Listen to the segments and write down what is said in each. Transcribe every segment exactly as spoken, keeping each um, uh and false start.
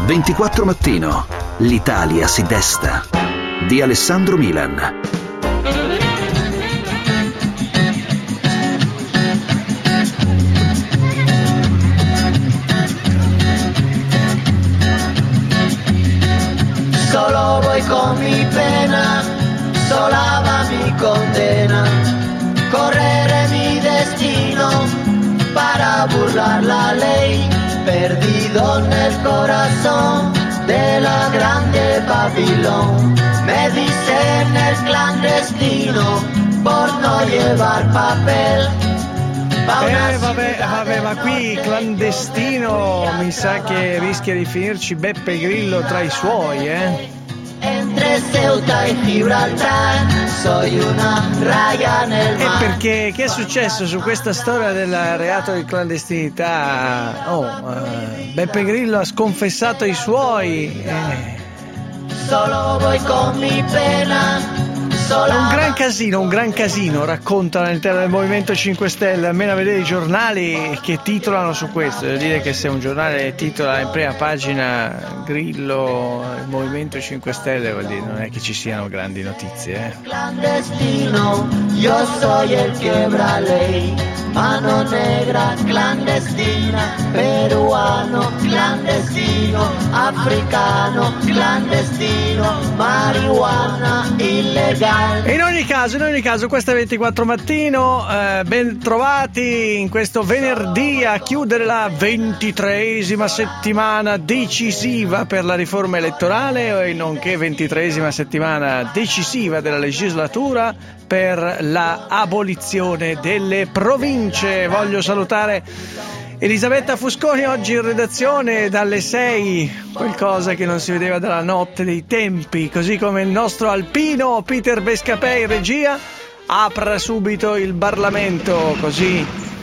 ventiquattro Mattino. L'Italia si desta. Di Alessandro Milan. Solo voy con mi pena, sola mi condena, correre mi destino para burlar la ley, perdido en el corazón de la grande Babilón. Me dicen el clandestino por no llevar papel. Eh vabbè, vabbè, ma qui clandestino mi sa che rischia di finirci Beppe Grillo tra i suoi, eh? Entre Ceuta e Gibraltar soy una raya nel E mar. perché che è successo su questa storia del reato di clandestinità? Oh, eh, Beppe Grillo ha sconfessato i suoi. Eh. Solo voy con mi pena. È un gran casino, un gran casino, raccontano all'interno del Movimento cinque Stelle, almeno a vedere i giornali che titolano su questo. Devo dire che se un giornale titola in prima pagina Grillo, il Movimento cinque Stelle, vuol dire non è che ci siano grandi notizie, eh. Clandestino, yo soy el quebra ley, mano negra, clandestina, peruano, clandestino, africano, clandestino, marijuana, illegale. In ogni caso, in ogni caso, questo è ventiquattro Mattino, eh, ben trovati in questo venerdì a chiudere la ventitreesima settimana decisiva per la riforma elettorale e nonché ventitreesima settimana decisiva della legislatura per la abolizione delle province. Voglio salutare Elisabetta Fusconi oggi in redazione dalle sei, qualcosa che non si vedeva dalla notte dei tempi, così come il nostro alpino Peter Bescapè in regia. Apra subito il Parlamento, così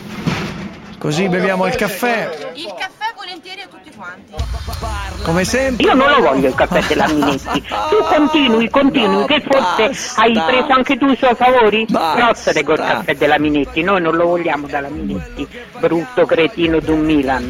così beviamo il caffè. Il caffè volentieri a tutti quanti. Come sempre. Io non lo voglio il caffè della Minetti. Tu continui, continui, che forse basta. hai preso anche tu i suoi favori? Basta. Rozzere col caffè della Minetti, noi non lo vogliamo dalla Minetti, brutto cretino d'un Milan.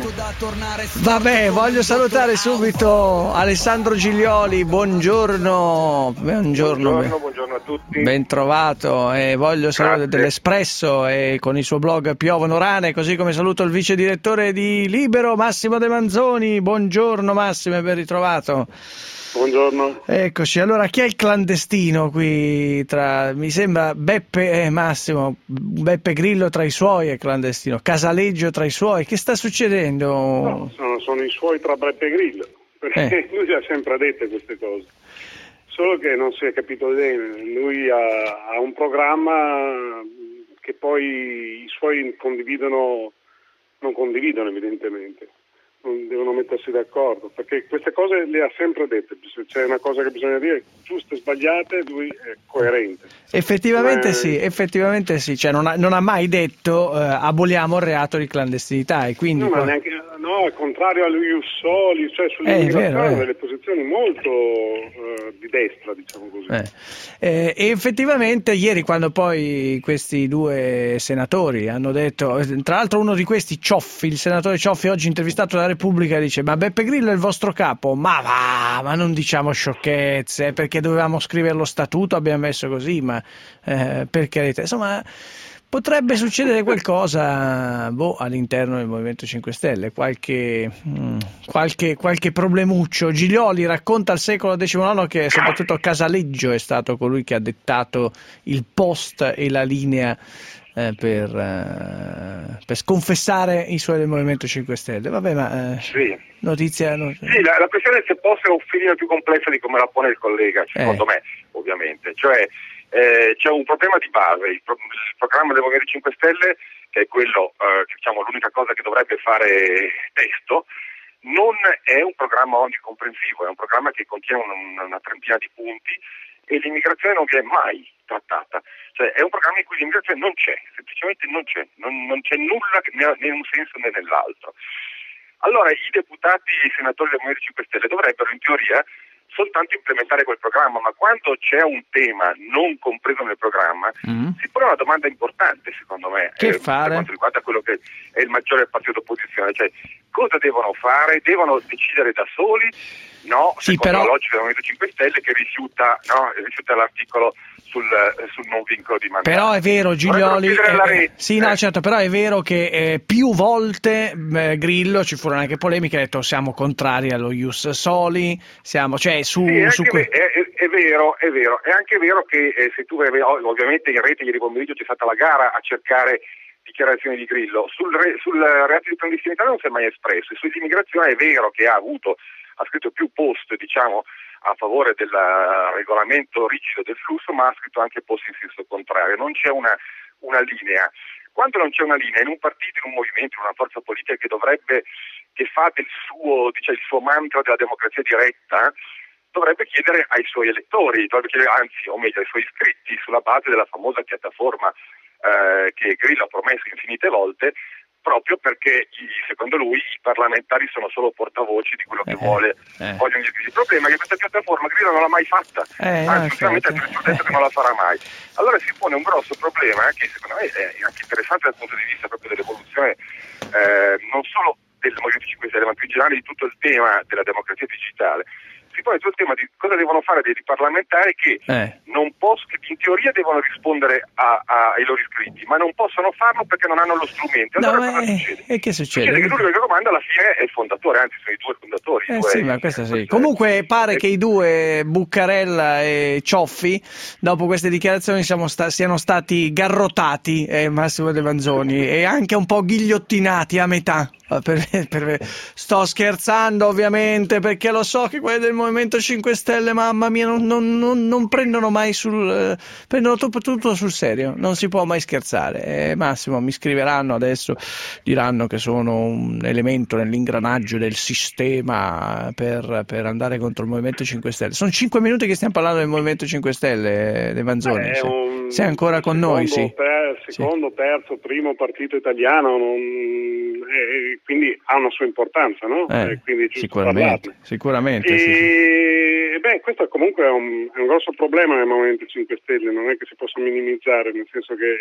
Vabbè, voglio salutare subito Alessandro Giglioli, buongiorno. Buongiorno, Buongiorno, buongiorno a tutti. ben trovato, e voglio salutare dell'Espresso e con il suo blog Piovono Rane, così come saluto il vice direttore di Libero Massimo De Manzoni. Buongiorno Massimo e ben ritrovato. Buongiorno. Eccoci, allora chi è il clandestino qui tra, mi sembra Beppe eh, Massimo, Beppe Grillo tra i suoi è clandestino, Casaleggio tra i suoi, che sta succedendo? No, sono, sono i suoi tra Beppe Grillo, perché Eh. lui ci ha sempre detto queste cose, solo che non si è capito bene. Lui ha, ha un programma che poi i suoi condividono, non condividono evidentemente. Non devono mettersi d'accordo, perché queste cose le ha sempre dette. Se c'è una cosa che bisogna dire giuste e sbagliate, lui è coerente. Effettivamente Ma- sì, effettivamente sì, cioè non ha, non ha mai detto eh, aboliamo il reato di clandestinità e quindi... No, ma qua- neanche, no, al contrario allo Ius Soli, cioè Eh, è sull'immigrazione, vero, eh. delle posizioni molto eh, di destra, diciamo così. Eh. Eh, e effettivamente ieri quando poi questi due senatori hanno detto, tra l'altro uno di questi Cioffi, il senatore Cioffi oggi intervistato dalla Repubblica dice ma Beppe Grillo è il vostro capo, ma va, ma non diciamo sciocchezze perché dovevamo scrivere lo statuto, abbiamo messo così, ma eh, per carità, insomma potrebbe succedere qualcosa boh, all'interno del Movimento cinque Stelle, qualche, mh, qualche, qualche problemuccio. Giglioli racconta al secolo diciannove che soprattutto Casaleggio è stato colui che ha dettato il post e la linea eh, per, eh, per sconfessare i suoi del Movimento cinque Stelle. Vabbè, ma eh, Sì. notizia... No, Sì, la, la questione è se fosse un filino più complessa di come la pone il collega, secondo me, ovviamente. Cioè, eh, c'è un problema di base. Il, pro- il programma del Movimento cinque Stelle, che è quello, eh, che, diciamo, l'unica cosa che dovrebbe fare testo, non è un programma onnicomprensivo, è un programma che contiene un, una trentina di punti e l'immigrazione non viene mai trattata. Cioè, è un programma in cui l'immigrazione non c'è, semplicemente non c'è, non, non c'è nulla né, né in un senso né nell'altro. Allora i deputati e i senatori del Movimento cinque Stelle dovrebbero in teoria soltanto implementare quel programma, ma quando c'è un tema non compreso nel programma mm. si pone una domanda importante, secondo me, che eh, fare? per quanto riguarda quello che è il maggiore partito d'opposizione, cioè cosa devono fare? Devono decidere da soli? No, sì, secondo però... la logica del Movimento cinque Stelle che rifiuta, no, rifiuta l'articolo sul, sul non vincolo di mandato. Però è vero, Giglioli, eh, sì, no, eh. certo, però è vero che eh, più volte eh, Grillo, ci furono anche polemiche, ha detto siamo contrari allo ius soli, siamo, cioè su... Sì, è, su que- è, è, è vero, è vero, è anche vero che eh, se tu avevi, ovviamente in rete ieri pomeriggio c'è stata la gara a cercare dichiarazioni di Grillo, sul, re, sul reato di clandestinità non si è mai espresso, e sull'immigrazione è vero che ha avuto, ha scritto più post, diciamo, a favore del regolamento rigido del flusso, ma ha scritto anche post in senso contrario. Non c'è una, una linea. Quando non c'è una linea in un partito, in un movimento, in una forza politica che dovrebbe, che fa del suo, diciamo, il suo mantra della democrazia diretta, dovrebbe chiedere ai suoi elettori, dovrebbe chiedere, anzi, o meglio, ai suoi iscritti, sulla base della famosa piattaforma eh, che Grillo ha promesso infinite volte, proprio perché secondo lui i parlamentari sono solo portavoci di quello che eh, vuole eh. vogliono gli iscritti. Il problema è che questa piattaforma Grillo non l'ha mai fatta, eh, anzi no, sicuramente ha detto che non la farà mai. Allora si pone un grosso problema eh, che secondo me è anche interessante dal punto di vista proprio dell'evoluzione eh, non solo del Movimento cinque Stelle, ma più in generale di tutto il tema della democrazia digitale. Si pone tutto il tema di cosa devono fare dei parlamentari che eh. non possono, che in teoria devono rispondere a, a, ai loro iscritti, ma non possono farlo perché non hanno lo strumento. Allora no, cosa eh, succede? E che succede? Succede che l'unico che comanda alla fine è il fondatore, anzi sono i due fondatori. Eh due, sì, ma questo sì. questo Comunque è, pare è, che i due, Buccarella e Cioffi, dopo queste dichiarazioni siamo sta- siano stati garrotati, eh, Massimo De Manzoni, e anche un po' ghigliottinati a metà. Per, per, sto scherzando ovviamente, perché lo so che quelli del Movimento cinque Stelle, mamma mia, non, non, non, non prendono mai sul eh, prendono tutto, tutto sul serio, non si può mai scherzare. eh, Massimo, mi scriveranno adesso, diranno che sono un elemento nell'ingranaggio del sistema per, per andare contro il Movimento cinque Stelle. Sono cinque minuti che stiamo parlando del Movimento cinque Stelle, De Manzoni. Eh, sei, un, sei ancora con secondo, noi? Sì. Ter, secondo, sì. terzo, primo partito italiano, non, eh, quindi ha una sua importanza, no? Eh, eh, quindi è giusto sicuramente, parlarne. sicuramente. E, sì, sì. Beh, questo comunque è un, è un grosso problema nel Movimento cinque Stelle, non è che si possa minimizzare, nel senso che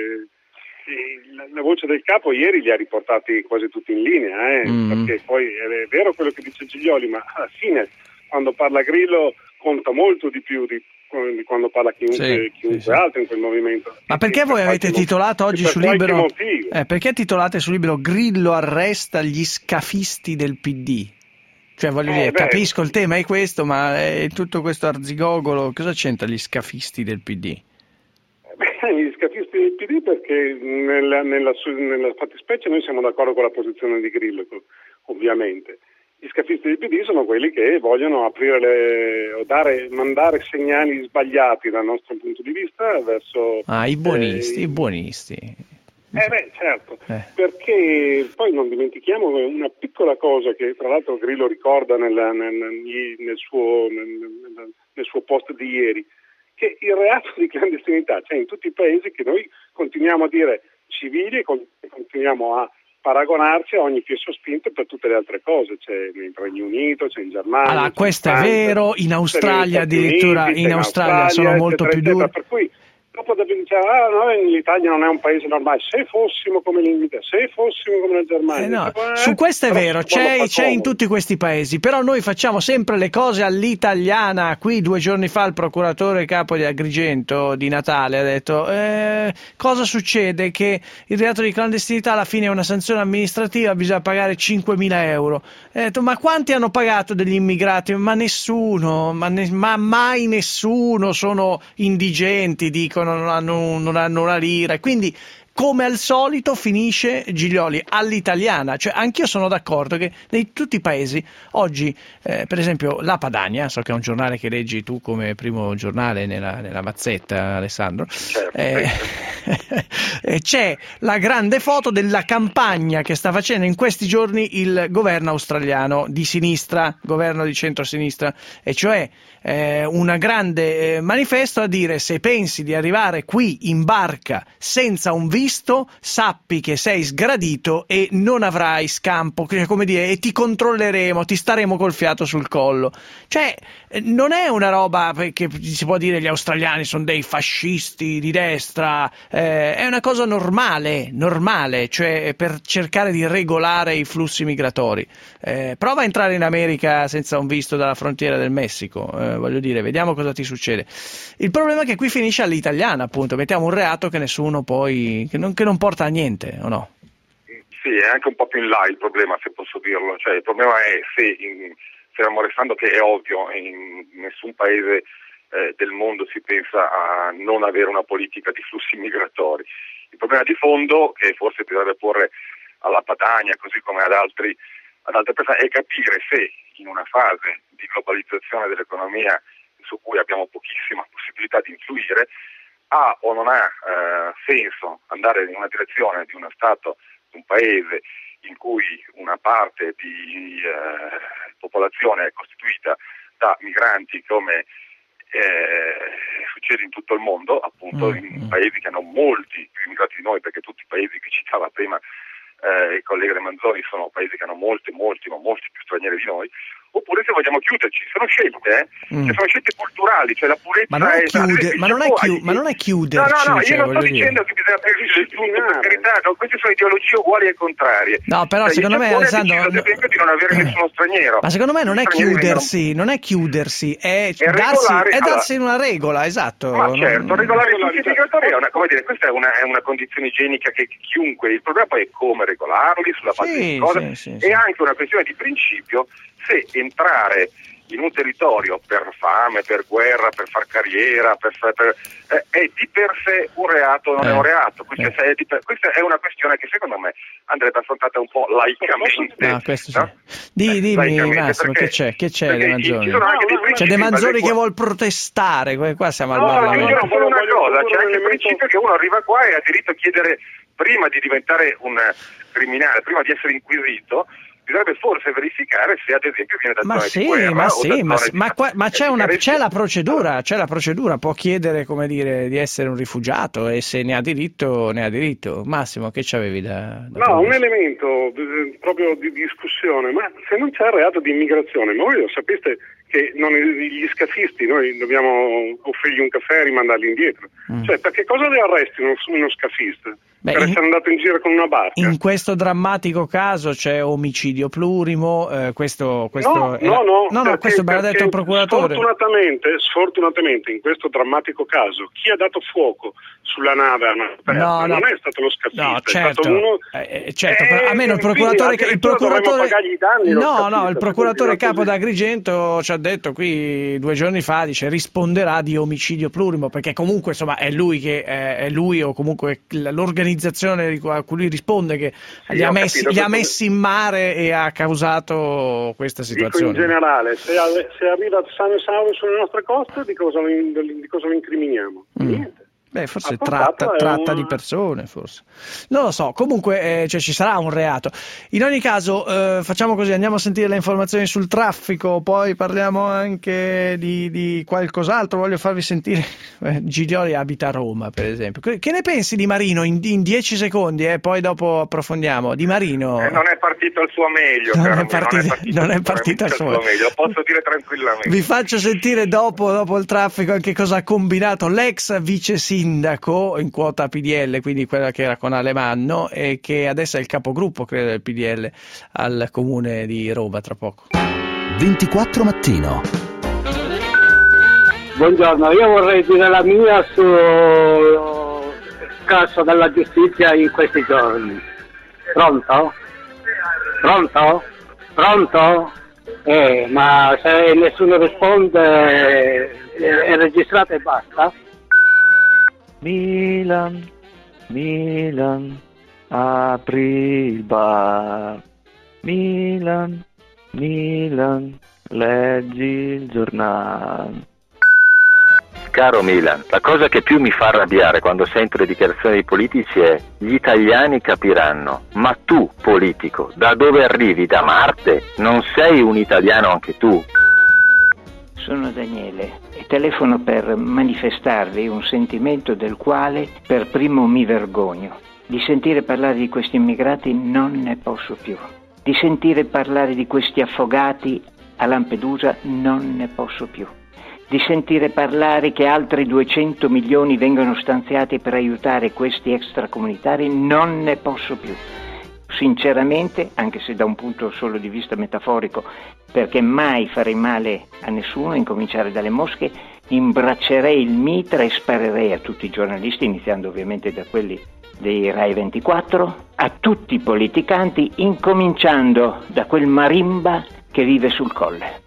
eh, la, la voce del capo ieri li ha riportati quasi tutti in linea, eh, mm. perché poi è vero quello che dice Giglioli, ma alla fine quando parla Grillo conta molto di più di di quando parla chiunque, sì, chiunque sì, altro in quel movimento. Ma perché voi per avete titolato oggi su Libero eh, perché titolate su Libero Grillo arresta gli scafisti del P D? Cioè voglio eh, dire, beh, capisco il tema è questo, ma è tutto questo arzigogolo, cosa c'entra gli scafisti del P D? Beh, gli scafisti del P D perché nella, nella, nella fattispecie noi siamo d'accordo con la posizione di Grillo, ovviamente. Gli scafisti del P D sono quelli che vogliono aprire le, o dare, mandare segnali sbagliati dal nostro punto di vista verso... Ah, i buonisti, eh, i buonisti. Eh beh, certo, eh. perché poi non dimentichiamo una piccola cosa che tra l'altro Grillo ricorda nel, nel, nel, suo, nel, nel suo post di ieri, che il reato di clandestinità c'è in tutti i paesi che noi continuiamo a dire civili e continuiamo a paragonarci a ogni fieso spinto per tutte le altre cose, c'è nel Regno Unito, c'è in Germania. Allora, questo in è vero, in Australia addirittura, in, in Australia, Australia sono molto eccetera, più duri. Per cui dopo diciamo, ah, no, l'Italia non è un paese normale, se fossimo come l'Inghilterra, se fossimo come la Germania. Eh no, eh, su questo è vero, c'è, c'è in tutti questi paesi, però noi facciamo sempre le cose all'italiana. Qui due giorni fa il procuratore capo di Agrigento di Natale ha detto eh, cosa succede? Che il reato di clandestinità alla fine è una sanzione amministrativa, bisogna pagare cinquemila euro. Ha detto ma quanti hanno pagato degli immigrati? Ma nessuno, ma, ne, ma mai nessuno, sono indigenti, dicono. Non hanno, non hanno una lira, quindi come al solito finisce Giglioli all'italiana. Cioè anch'io sono d'accordo che in tutti i paesi oggi eh, per esempio la Padania, so che è un giornale che leggi tu come primo giornale nella, nella mazzetta, Alessandro, certo. eh, c'è la grande foto della campagna che sta facendo in questi giorni il governo australiano di sinistra, governo di centrosinistra, e cioè eh, un grande eh, manifesto a dire: se pensi di arrivare qui in barca senza un visto visto, sappi che sei sgradito e non avrai scampo, come dire, e ti controlleremo, ti staremo col fiato sul collo. Cioè, non è una roba che si può dire gli australiani sono dei fascisti di destra, eh, è una cosa normale, normale, cioè per cercare di regolare i flussi migratori. Eh, prova a entrare in America senza un visto dalla frontiera del Messico, eh, voglio dire, vediamo cosa ti succede. Il problema è che qui finisce all'italiana, appunto, mettiamo un reato che nessuno poi, che non, che non porta a niente, o no? Sì, è anche un po' più in là il problema, se posso dirlo, cioè il problema è se, in, fermo restando che è ovvio, in nessun paese eh, del mondo si pensa a non avere una politica di flussi migratori. Il problema di fondo, che forse bisognerebbe porre alla Padania, così come ad altri ad altre persone, è capire se in una fase di globalizzazione dell'economia su cui abbiamo pochissima possibilità di influire, ha o non ha eh, senso andare in una direzione di uno Stato, di un paese in cui una parte di eh, popolazione è costituita da migranti come eh, succede in tutto il mondo, appunto mm-hmm. in paesi che hanno molti più immigrati di noi, perché tutti i paesi che citava prima Eh, il collega De Manzoni sono paesi che hanno molti, molti, ma molti più stranieri di noi, oppure se vogliamo chiuderci, sono scelte, eh? Mm. Che sono scelte culturali, cioè la purezza ma non è, è, chiude, ma non è, chiu- ma non è chiuderci. No, no, no, io cioè, non sto dire. dicendo che bisogna prendere tutto, per carità, no, queste sono ideologie uguali e contrarie. No, però cioè, secondo me, Alessandro, ad esempio di non avere nessuno straniero. Ma secondo me non è chiudersi, non è chiudersi, è, è darsi, è darsi allora, una regola, esatto. Ma certo, non... regolare i flussi migratori è una, come dire, questa è una, è una condizione igienica che chiunque, il problema poi è come regolarli, sulla base sì, di cosa, sì, sì, e sì. anche una questione di principio se entrare in un territorio per fame, per guerra, per far carriera, per, per, eh, è di per sé un reato o non eh, è un reato. Questa, eh. è di per, questa è una questione che secondo me andrebbe affrontata un po' laicamente. No, questo no? sì. Di, dimmi Laicamente, Massimo, perché, che c'è? Che c'è De Manzoni? C'è De Manzoni che vuol protestare, qua siamo al no, Parlamento. No, solo una cosa, c'è anche il principio che uno arriva qua e ha diritto a chiedere, prima di diventare un criminale, prima di essere inquisito, bisognerebbe forse verificare se ad esempio viene da ma zone sì, di guerra ma o sì, da ma, zone ma, di... qua, ma c'è, una, c'è la procedura, allora. c'è la procedura, può chiedere, come dire, di essere un rifugiato e se ne ha diritto, ne ha diritto. Massimo, che c'avevi da, da No, un elemento eh, proprio di discussione, ma se non c'è il reato di immigrazione, ma voi lo sapeste che non, gli scafisti noi dobbiamo offrirgli un caffè e rimandarli indietro, mm. cioè perché cosa le arresti uno, uno scafista? Beh, per in, essere andato in giro con una barca? In questo drammatico caso c'è omicidio plurimo, eh, questo, questo no, è, no, no, no, no, questo me l'ha detto il procuratore. Sfortunatamente, sfortunatamente in questo drammatico caso chi ha dato fuoco sulla nave aperta no, no, non è stato lo scafista, no, certo, è stato uno eh, certo, eh, almeno il procuratore il procuratore danni, no, no, il procuratore capo d'Agrigento ci ha detto qui due giorni fa, dice risponderà di omicidio plurimo, perché comunque insomma è lui che è, è lui o comunque l'organizzazione a cui lui risponde che sì, gli, ha messi, capito, gli ha messi in mare e ha causato questa situazione. Dico in generale, se, se arriva sano e salvo sulle nostre coste, di cosa lo, di cosa lo incriminiamo? Mm. Niente. Beh, forse tratta, tratta un... di persone, forse. Non lo so, comunque eh, cioè, ci sarà un reato. In ogni caso, eh, facciamo così, andiamo a sentire le informazioni sul traffico, poi parliamo anche di, di qualcos'altro. Voglio farvi sentire, eh, Giglioli abita a Roma, per esempio. Che ne pensi di Marino in, in dieci secondi, eh, poi dopo approfondiamo. Di Marino... Eh, non è partito al suo meglio, non, caro è partito, non è partito, non è partito al suo meglio. meglio, lo posso dire tranquillamente. Vi faccio sentire dopo, dopo il traffico anche cosa ha combinato l'ex vice sindaco in quota P D L, quindi quella che era con Alemanno e che adesso è il capogruppo, credo, del P D L al comune di Roma tra poco. ventiquattro mattino. Buongiorno, io vorrei dire la mia sul caso della giustizia in questi giorni. Pronto? Pronto? Pronto? Eh, ma se nessuno risponde è registrato e basta? Milan, Milan, apri il bar. Milan, Milan, leggi il giornale. Caro Milan, la cosa che più mi fa arrabbiare quando sento le dichiarazioni dei politici è: gli italiani capiranno, ma tu, politico, da dove arrivi? Da Marte? Non sei un italiano anche tu? Sono Daniele e telefono per manifestarvi un sentimento del quale per primo mi vergogno. Di sentire parlare di questi immigrati non ne posso più. Di sentire parlare di questi affogati a Lampedusa non ne posso più. Di sentire parlare che altri duecento milioni vengono stanziati per aiutare questi extracomunitari non ne posso più. Sinceramente, anche se da un punto solo di vista metaforico, perché mai farei male a nessuno, incominciare dalle mosche, imbraccerei il mitra e sparerei a tutti i giornalisti, iniziando ovviamente da quelli dei Rai ventiquattro, a tutti i politicanti, incominciando da quel marimba che vive sul Colle.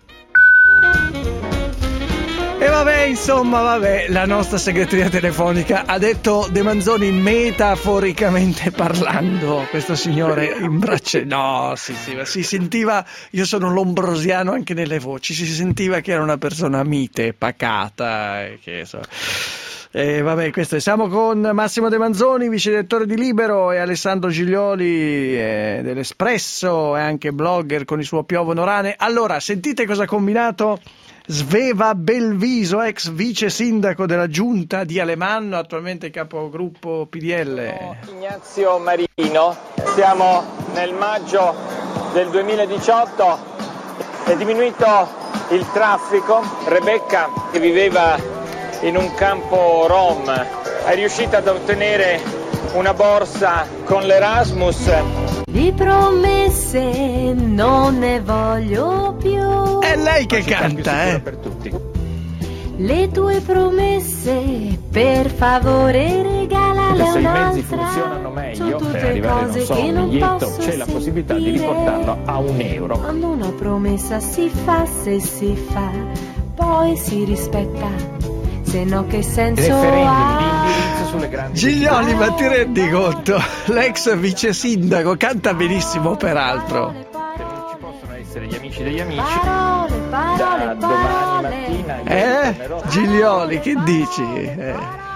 E vabbè, insomma, vabbè, la nostra segreteria telefonica ha detto De Manzoni metaforicamente parlando, questo signore in braccia, no, sì, sì, ma si sentiva, io sono lombrosiano anche nelle voci, si sentiva che era una persona mite, pacata, e che so. E vabbè, questo è. Siamo con Massimo De Manzoni, vice direttore di Libero, e Alessandro Giglioli eh, dell'Espresso, e anche blogger con il suo Piovono Rane. Allora, sentite cosa ha combinato Sveva Belviso, ex vice sindaco della giunta di Alemanno, attualmente capogruppo P D L. Ignazio Marino, siamo nel maggio del duemiladiciotto, è diminuito il traffico. Rebecca, che viveva in un campo rom, è riuscita ad ottenere una borsa con l'Erasmus. Di promesse non ne voglio più. È lei che canta, eh? Per tutti. Le tue promesse, per favore, regalale Se i un'altra. mezzi funzionano meglio, per arrivare, non so, a un biglietto, c'è la possibilità di riportarlo a un euro. Quando una promessa si fa, se si fa, poi si rispetta. Se no, che senso ha? Sulle grandi Giglioli, ma ti rendi conto? L'ex vice sindaco canta benissimo, peraltro. Ci possono essere gli amici degli amici. Parole, parole, da domani mattina. Eh? Giglioli, che dici? Eh.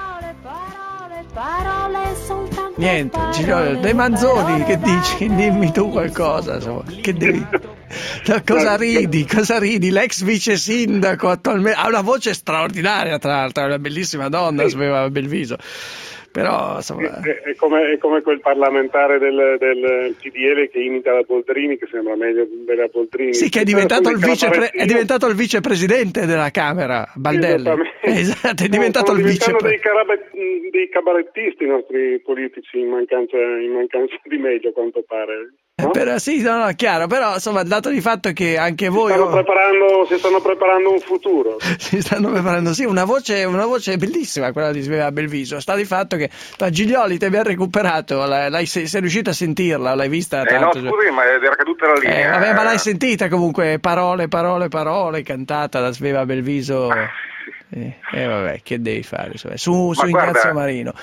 Parole, soltanto Niente, Giglioli, De Manzoni, che dici? Dimmi tu qualcosa, insomma. Che devi... No, cosa ridi? Cosa ridi? L'ex vice sindaco attualmente ha una voce straordinaria, tra l'altro, è una bellissima donna, Sveva Belviso. Però insomma... è, è, come, è come quel parlamentare del, del P D L che imita la Boldrini, che sembra meglio della Boldrini. Sì, che è diventato, il vice pre- è diventato il vicepresidente della Camera, Baldelli. Esatto, è diventato Sono il vice dei, carabe- dei cabarettisti i nostri politici, in mancanza, in mancanza di meglio, a quanto pare. No? Eh, però, sì, no, no, chiaro, però insomma il dato di fatto è che anche voi si stanno, preparando, si stanno preparando un futuro. Si stanno preparando, sì, una voce, una voce bellissima quella di Sveva Belviso. Sta di fatto che da Giglioli ti abbiamo recuperato, l'hai, l'hai, sei, sei riuscito a sentirla, l'hai vista? Eh, no, scusi, ma era caduta la linea. Eh, vabbè, ma l'hai sentita comunque, parole, parole, parole, cantata da Sveva Belviso. Ah, sì. eh, eh, vabbè, che devi fare? Su, su guarda, Ignazio Marino.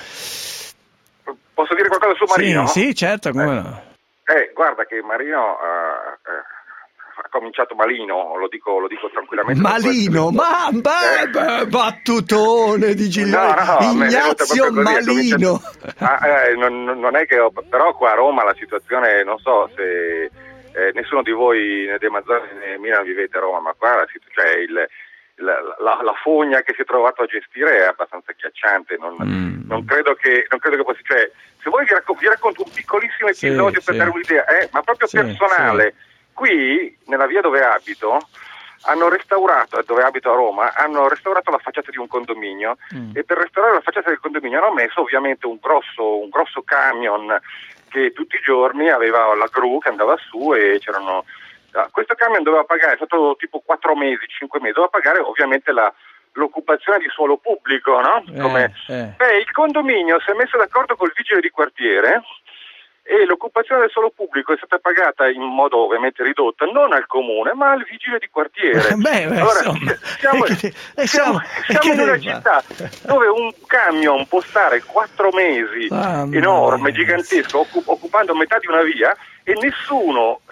Posso dire qualcosa su Marino? Sì, sì, certo, come eh. no. Eh, guarda che Marino uh, uh, ha cominciato malino, lo dico, lo dico tranquillamente. Malino, ma beh, battutone di Giglioli, no, no, Ignazio così, Malino. Ah, eh, non, non è che ho, però qua a Roma la situazione, non so se eh, nessuno di voi né De Manzoni né Milano vivete a Roma, ma qua la, cioè il, la, la, la fogna che si è trovato a gestire è abbastanza agghiacciante. Non, mm. non credo che non credo che possa, cioè, se vuoi vi, racco- vi racconto un piccolissimo episodio sì, per sì. dare un'idea, eh, ma proprio sì, personale. Sì. Qui, nella via dove abito, hanno restaurato, dove abito a Roma, hanno restaurato la facciata di un condominio mm. e per restaurare la facciata del condominio hanno messo ovviamente un grosso, un grosso camion che tutti i giorni aveva la gru che andava su e c'erano... Questo camion doveva pagare, è stato tipo quattro mesi, cinque mesi, doveva pagare ovviamente la... l'occupazione di suolo pubblico, no? Come... Eh, eh. Beh, il condominio si è messo d'accordo col vigile di quartiere e l'occupazione del suolo pubblico è stata pagata in modo ovviamente ridotto, non al comune, ma al vigile di quartiere. Beh, beh, allora, insomma, siamo, che, siamo, siamo in una città dove un camion può stare quattro mesi, ah, enorme, gigantesco, occup- occupando metà di una via e nessuno si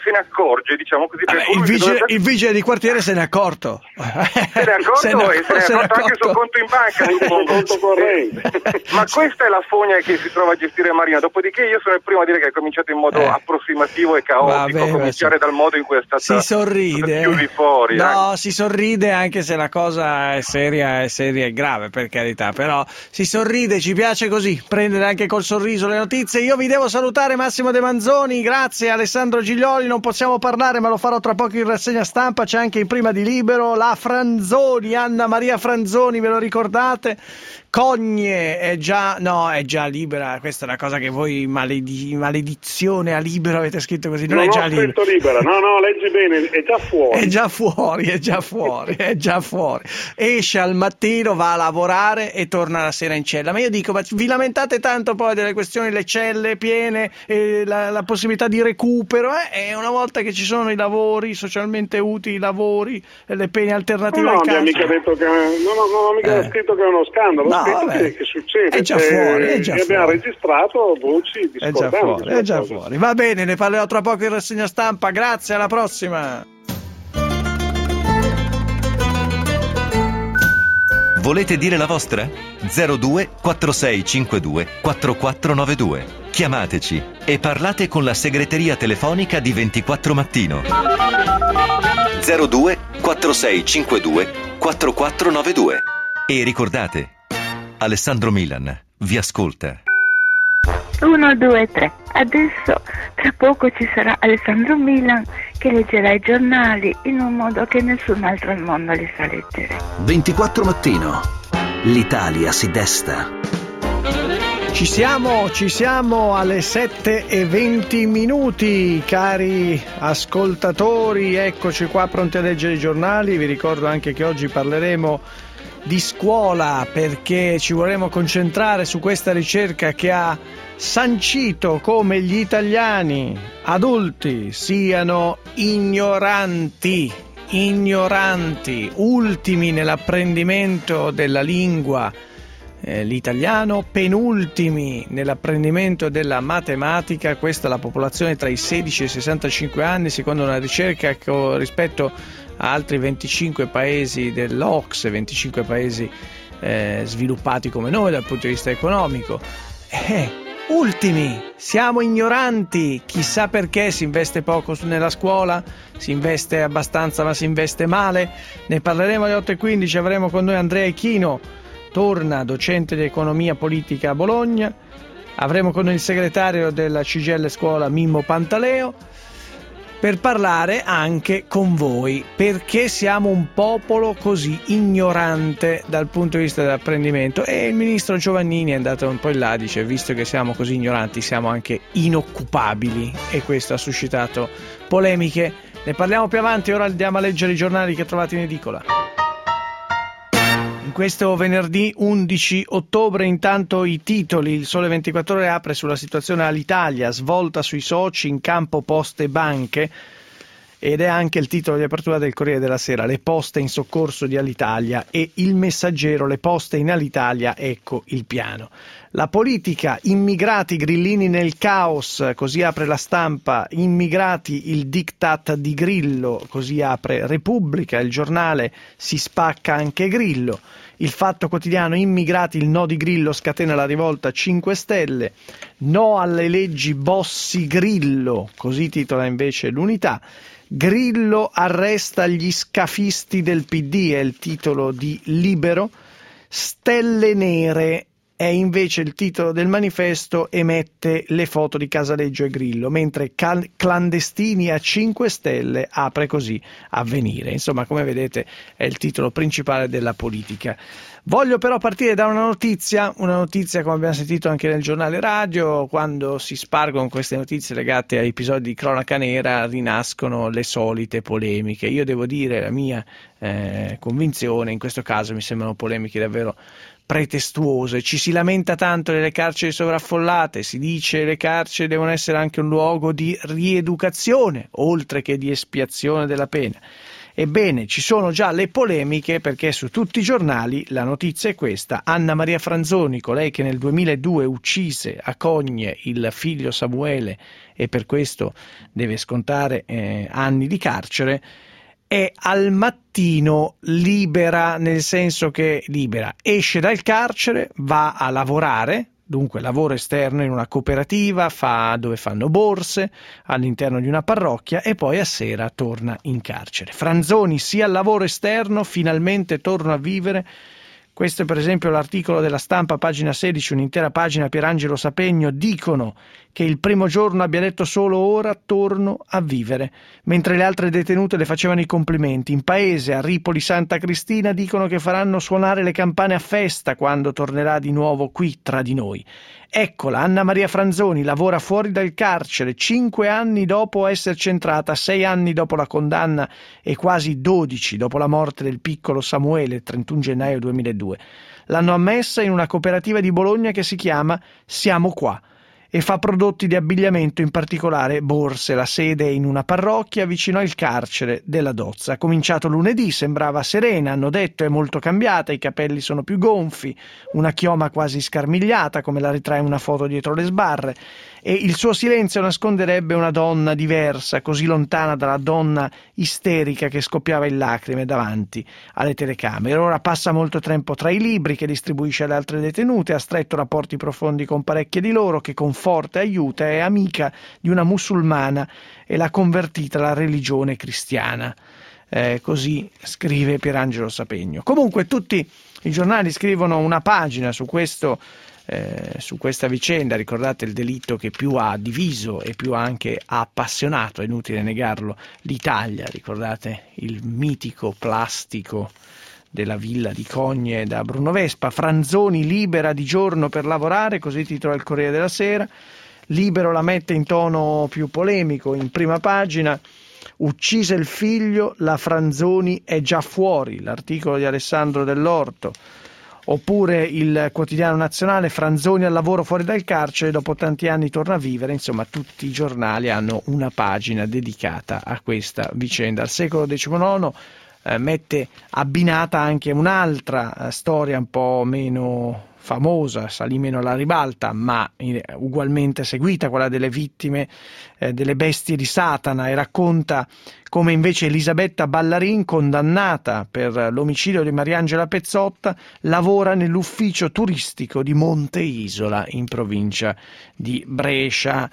se ne accorge, diciamo così. Vabbè, il, vigile, dovrebbe... il vigile di quartiere se ne è accorto. Se ne è accorto se ne, e se ne è accorto, accorto anche sul conto in banca. Sul conto corrente. Ma questa è la fogna che si trova a gestire Marina. Dopodiché io sono il primo a dire che è cominciato in modo eh. approssimativo e caotico, Vabbè, a cominciare sì. dal modo in cui è stata si sorride. chiusi fuori. No, eh. si sorride anche se la cosa è seria, è seria e grave, per carità. Però si sorride, ci piace così, prendere anche col sorriso le notizie. Io vi devo salutare, Massimo De Manzoni, grazie Alessandro Giglioli. Non possiamo parlare, ma lo farò tra poco in rassegna stampa. C'è anche in prima di Libero la Franzoni, Anna Maria Franzoni, ve lo ricordate? Cogne è già, no, è già libera. Questa è una cosa che voi maledi, maledizione a Libero avete scritto così. Non, non è già libera. libera. No, no, leggi bene, è già fuori. È già fuori, è già fuori, è già fuori. Esce al mattino, va a lavorare e torna la sera in cella. Ma io dico, ma vi lamentate tanto poi delle questioni, le celle piene, eh, la, la possibilità di recupero, eh? E una volta che ci sono i lavori socialmente utili, i lavori, le pene alternative no, al no, carcere. mica detto che, no, no, no, mica eh. scritto che è uno scandalo. No, Che, che succede? È già fuori, è già abbiamo fuori. registrato voci discordanti. È già fuori, è già fuori. Va bene, ne parlerò tra poco in rassegna stampa. Grazie, alla prossima. Volete dire la vostra? zero due quattro sei cinque due quattro quattro nove due. Chiamateci e parlate con la segreteria telefonica di ventiquattro Mattino. zero due quattro sei cinque due quattro quattro nove due. E ricordate, Alessandro Milan vi ascolta. uno, due, tre. Adesso tra poco ci sarà Alessandro Milan che leggerà i giornali in un modo che nessun altro al mondo li sa leggere. ventiquattro Mattino. L'Italia si desta. Ci siamo, ci siamo alle sette e venti minuti, cari ascoltatori, eccoci qua pronti a leggere i giornali. Vi ricordo anche che oggi parleremo di scuola, perché ci vorremmo concentrare su questa ricerca che ha sancito come gli italiani adulti siano ignoranti, ignoranti, ultimi nell'apprendimento della lingua, eh, l'italiano, penultimi nell'apprendimento della matematica. Questa è la popolazione tra i sedici e i sessantacinque anni, secondo una ricerca che rispetto a altri venticinque paesi dell'O C S E, venticinque paesi eh, sviluppati come noi dal punto di vista economico. Eh, ultimi, siamo ignoranti, chissà perché si investe poco nella scuola, si investe abbastanza ma si investe male. Ne parleremo alle otto e quindici, avremo con noi Andrea Ichino, torna docente di economia politica a Bologna, avremo con noi il segretario della C G I L Scuola Mimmo Pantaleo, per parlare anche con voi perché siamo un popolo così ignorante dal punto di vista dell'apprendimento. E il ministro Giovannini è andato un po' in là, dice: visto che siamo così ignoranti siamo anche inoccupabili, e questo ha suscitato polemiche. Ne parliamo più avanti, ora andiamo a leggere i giornali che trovate in edicola. In questo venerdì undici ottobre, intanto i titoli. Il Sole ventiquattro Ore apre sulla situazione all'Italia, svolta sui soci, in campo poste e banche, ed è anche il titolo di apertura del Corriere della Sera: le poste in soccorso di Alitalia, e Il Messaggero: le poste in Alitalia, ecco il piano. La politica, immigrati, grillini nel caos, così apre La Stampa. Immigrati, il diktat di Grillo, così apre Repubblica. Il Giornale: si spacca anche Grillo. Il Fatto Quotidiano: immigrati, il no di Grillo scatena la rivolta cinque Stelle. No alle leggi Bossi-Grillo, così titola invece l'Unità. Grillo arresta gli scafisti del P D, è il titolo di Libero. Stelle nere è invece il titolo del Manifesto, e mette le foto di Casaleggio e Grillo, mentre cal- clandestini a cinque Stelle apre così Avvenire. Insomma, come vedete, è il titolo principale della politica. Voglio però partire da una notizia, una notizia come abbiamo sentito anche nel giornale radio. Quando si spargono queste notizie legate a episodi di cronaca nera rinascono le solite polemiche. Io devo dire la mia eh, convinzione, in questo caso mi sembrano polemiche davvero pretestuose. Ci si lamenta tanto delle carceri sovraffollate, si dice che le carceri devono essere anche un luogo di rieducazione oltre che di espiazione della pena. Ebbene, ci sono già le polemiche, perché su tutti i giornali la notizia è questa: Anna Maria Franzoni, colei che nel duemiladue uccise a Cogne il figlio Samuele e per questo deve scontare eh, anni di carcere, è al mattino libera, nel senso che libera, esce dal carcere, va a lavorare, dunque lavoro esterno in una cooperativa, fa, dove fanno borse all'interno di una parrocchia, e poi a sera torna in carcere. Franzoni sia al lavoro esterno, finalmente torna a vivere. Questo è per esempio l'articolo della Stampa, pagina sedici, un'intera pagina, Pierangelo Sapegno, dicono che il primo giorno abbia detto solo ora torno a vivere, mentre le altre detenute le facevano i complimenti. In paese, a Ripoli Santa Cristina, dicono che faranno suonare le campane a festa quando tornerà di nuovo qui tra di noi. Eccola, Anna Maria Franzoni lavora fuori dal carcere, cinque anni dopo esserci entrata, sei anni dopo la condanna e quasi dodici dopo la morte del piccolo Samuele, il trentuno gennaio duemiladue. L'hanno ammessa in una cooperativa di Bologna che si chiama Siamo Qua e fa prodotti di abbigliamento, in particolare borse. La sede è in una parrocchia vicino al carcere della Dozza. Ha cominciato lunedì, sembrava serena, hanno detto, è molto cambiata, i capelli sono più gonfi, una chioma quasi scarmigliata, come la ritrae una foto dietro le sbarre, e il suo silenzio nasconderebbe una donna diversa, così lontana dalla donna isterica che scoppiava in lacrime davanti alle telecamere. Ora passa molto tempo tra i libri che distribuisce alle altre detenute, ha stretto rapporti profondi con parecchie di loro, che conforta e aiuta, è amica di una musulmana e l'ha convertita alla religione cristiana. Eh, così scrive Pierangelo Sapegno. Comunque tutti i giornali scrivono una pagina su questo, eh, su questa vicenda. Ricordate il delitto che più ha diviso e più anche ha appassionato, è inutile negarlo, l'Italia. Ricordate il mitico plastico della villa di Cogne da Bruno Vespa. Franzoni libera di giorno per lavorare, così titola il Corriere della Sera. Libero la mette in tono più polemico in prima pagina: uccise il figlio, la Franzoni è già fuori, l'articolo di Alessandro Dell'Orto. Oppure il Quotidiano Nazionale: Franzoni al lavoro fuori dal carcere, dopo tanti anni torna a vivere. Insomma, tutti i giornali hanno una pagina dedicata a questa vicenda. Al Secolo diciannove eh, mette abbinata anche un'altra eh, storia un po' meno famosa, salì meno alla ribalta, ma in, ugualmente seguita, quella delle vittime eh, delle bestie di Satana, e racconta come invece Elisabetta Ballarin, condannata per l'omicidio di Mariangela Pezzotta, lavora nell'ufficio turistico di Monte Isola in provincia di Brescia.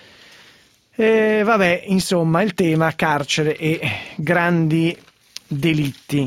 E vabbè, insomma, il tema carcere e grandi delitti.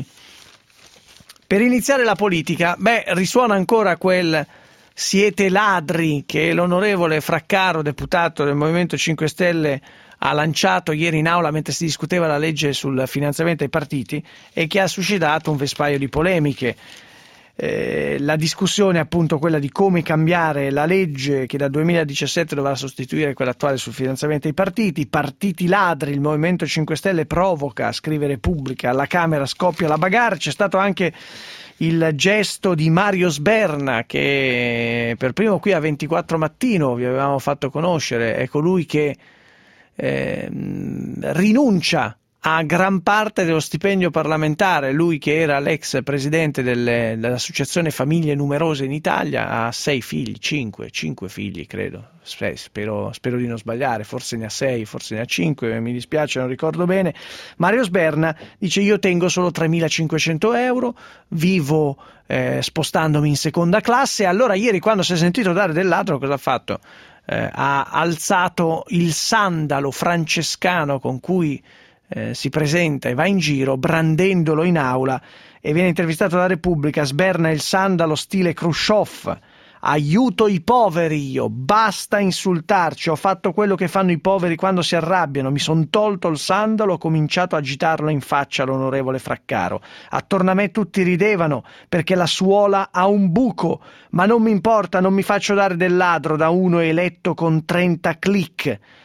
Per iniziare la politica, beh, risuona ancora quel siete ladri che l'onorevole Fraccaro, deputato del Movimento cinque Stelle, ha lanciato ieri in aula mentre si discuteva la legge sul finanziamento ai partiti e che ha suscitato un vespaio di polemiche. Eh, la discussione è appunto quella di come cambiare la legge che dal duemiladiciassette dovrà sostituire quella attuale sul finanziamento ai partiti. Partiti ladri, il Movimento cinque Stelle provoca, scrive Repubblica, alla Camera scoppia la bagarre. C'è stato anche il gesto di Mario Sberna, che per primo qui a ventiquattro Mattino vi avevamo fatto conoscere, è colui che eh, rinuncia a gran parte dello stipendio parlamentare. Lui, che era l'ex presidente delle, dell'associazione Famiglie Numerose in Italia, ha sei figli, cinque, cinque figli credo, spero, spero di non sbagliare, forse ne ha sei, forse ne ha cinque, mi dispiace, non ricordo bene. Mario Sberna dice: io tengo solo tremilacinquecento euro, vivo eh, spostandomi in seconda classe. Allora ieri, quando si è sentito dare del ladro, cosa ha fatto? Eh, ha alzato il sandalo francescano con cui Eh, si presenta e va in giro brandendolo in aula, e viene intervistato da Repubblica. Sberna il sandalo stile Khrushchev: aiuto i poveri io, basta insultarci, ho fatto quello che fanno i poveri quando si arrabbiano, mi son tolto il sandalo, ho cominciato a agitarlo in faccia all'onorevole Fraccaro. Attorno a me tutti ridevano perché la suola ha un buco, ma non mi importa, non mi faccio dare del ladro da uno eletto con trenta click.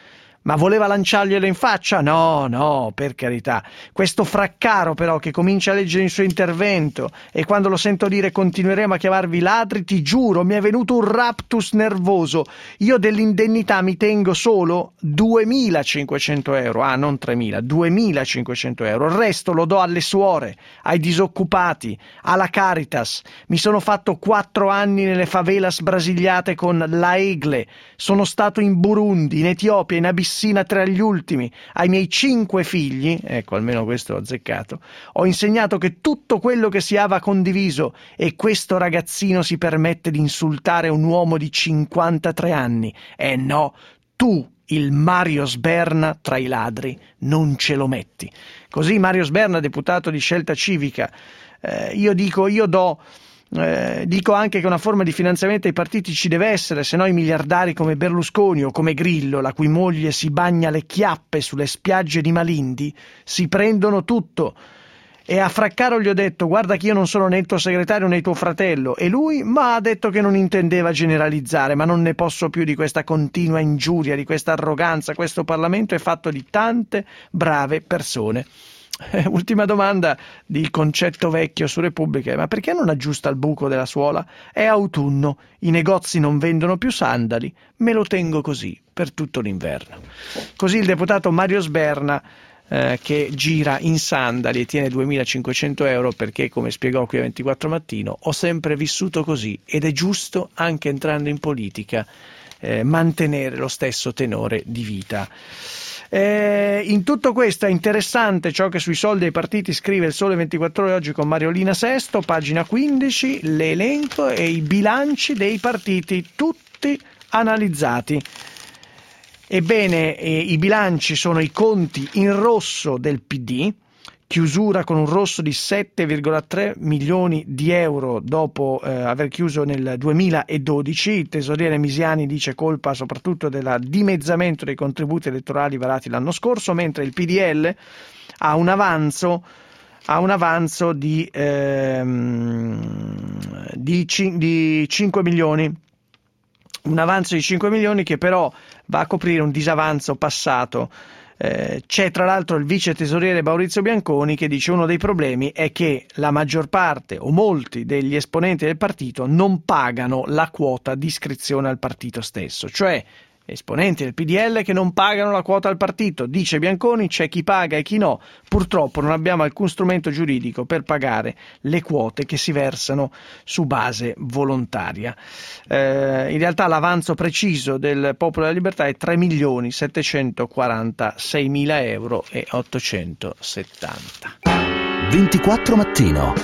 Ma voleva lanciarglielo in faccia? No, no, per carità. Questo Fraccaro però che comincia a leggere il suo intervento e quando lo sento dire continueremo a chiamarvi ladri, ti giuro, mi è venuto un raptus nervoso. Io dell'indennità mi tengo solo duemilacinquecento euro, ah non tremila, duemilacinquecento euro. Il resto lo do alle suore, ai disoccupati, alla Caritas. Mi sono fatto quattro anni nelle favelas brasiliate con la Egle. Sono stato in Burundi, in Etiopia, in Abissina tra gli ultimi. Ai miei cinque figli, ecco almeno questo ho azzeccato, ho insegnato che tutto quello che si aveva condiviso e questo ragazzino si permette di insultare un uomo di cinquantatré anni. Eh no, tu, il Mario Sberna, tra i ladri non ce lo metti. Così Mario Sberna, deputato di Scelta Civica. Eh, io dico, io do... Eh, dico anche che una forma di finanziamento ai partiti ci deve essere, se no i miliardari come Berlusconi o come Grillo, la cui moglie si bagna le chiappe sulle spiagge di Malindi, si prendono tutto. E a Fraccaro gli ho detto: guarda che io non sono né il tuo segretario né il tuo fratello, e lui ma ha detto che non intendeva generalizzare, ma non ne posso più di questa continua ingiuria, di questa arroganza. Questo Parlamento è fatto di tante brave persone. Ultima domanda di concetto vecchio su Repubblica: ma perché non aggiusta il buco della suola? È autunno, i negozi non vendono più sandali, me lo tengo così per tutto l'inverno. Così il deputato Mario Sberna, eh, che gira in sandali e tiene duemilacinquecento euro perché, come spiegò qui a ventiquattro Mattino, ho sempre vissuto così ed è giusto, anche entrando in politica, eh, mantenere lo stesso tenore di vita. Eh, in tutto questo è interessante ciò che sui soldi ai partiti scrive il Sole ventiquattro Ore oggi con Mariolina Sesto, pagina quindici, l'elenco e i bilanci dei partiti tutti analizzati. Ebbene, eh, i bilanci sono i conti in rosso del P D, chiusura con un rosso di sette virgola tre milioni di euro dopo eh, aver chiuso nel duemiladodici. Il tesoriere Misiani dice colpa soprattutto del dimezzamento dei contributi elettorali varati l'anno scorso, mentre il P D L ha un avanzo, ha un avanzo di, ehm, di, di cinque milioni. Un avanzo di cinque milioni che però va a coprire un disavanzo passato. Eh, c'è tra l'altro il vice tesoriere Maurizio Bianconi che dice: uno dei problemi è che la maggior parte o molti degli esponenti del partito non pagano la quota di iscrizione al partito stesso, cioè esponenti del P D L che non pagano la quota al partito. Dice Bianconi: c'è chi paga e chi no, purtroppo non abbiamo alcun strumento giuridico per pagare le quote che si versano su base volontaria. Eh, in realtà l'avanzo preciso del Popolo della Libertà è tre milioni settecentoquarantaseimila euro e ottocentosettanta. ventiquattro Mattino.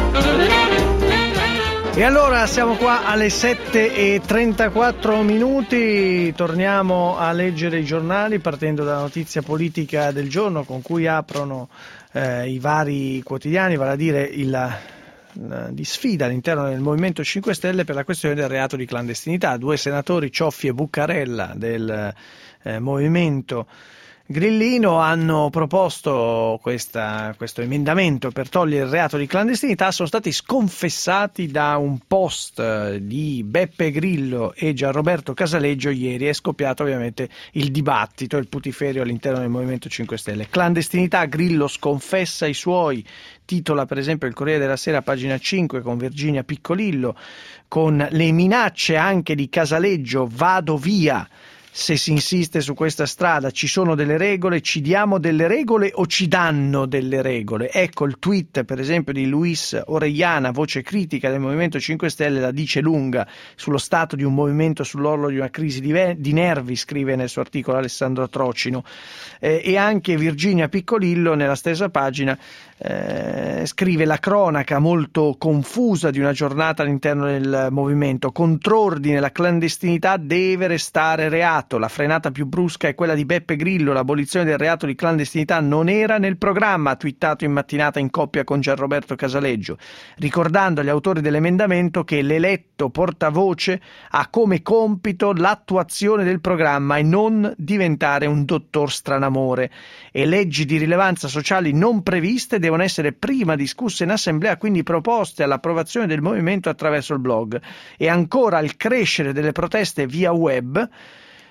E allora siamo qua alle sette e trentaquattro minuti, torniamo a leggere i giornali partendo dalla notizia politica del giorno con cui aprono eh, i vari quotidiani, vale a dire il, la, di sfida all'interno del Movimento cinque Stelle per la questione del reato di clandestinità. Due senatori, Cioffi e Buccarella, del eh, Movimento Grillino hanno proposto questa, questo emendamento per togliere il reato di clandestinità, sono stati sconfessati da un post di Beppe Grillo e Gianroberto Casaleggio ieri. È scoppiato ovviamente il dibattito, il putiferio all'interno del Movimento cinque Stelle. Clandestinità, Grillo sconfessa i suoi, titola per esempio il Corriere della Sera, pagina cinque, con Virginia Piccolillo, con le minacce anche di Casaleggio: vado via se si insiste su questa strada, ci sono delle regole, ci diamo delle regole o ci danno delle regole? Ecco il tweet per esempio di Luis Orellana, voce critica del Movimento cinque Stelle, la dice lunga sullo stato di un movimento sull'orlo di una crisi di, ve- di nervi, scrive nel suo articolo Alessandro Trocino, eh, e anche Virginia Piccolillo nella stessa pagina eh, scrive la cronaca molto confusa di una giornata all'interno del movimento: contrordine, la clandestinità deve restare reato. La frenata più brusca è quella di Beppe Grillo, l'abolizione del reato di clandestinità non era nel programma, ha twittato in mattinata in coppia con Gianroberto Casaleggio, ricordando agli autori dell'emendamento che l'eletto portavoce ha come compito l'attuazione del programma e non diventare un dottor Stranamore, e leggi di rilevanza sociali non previste devono essere prima discusse in assemblea, quindi proposte all'approvazione del movimento attraverso il blog. E ancora, il crescere delle proteste via web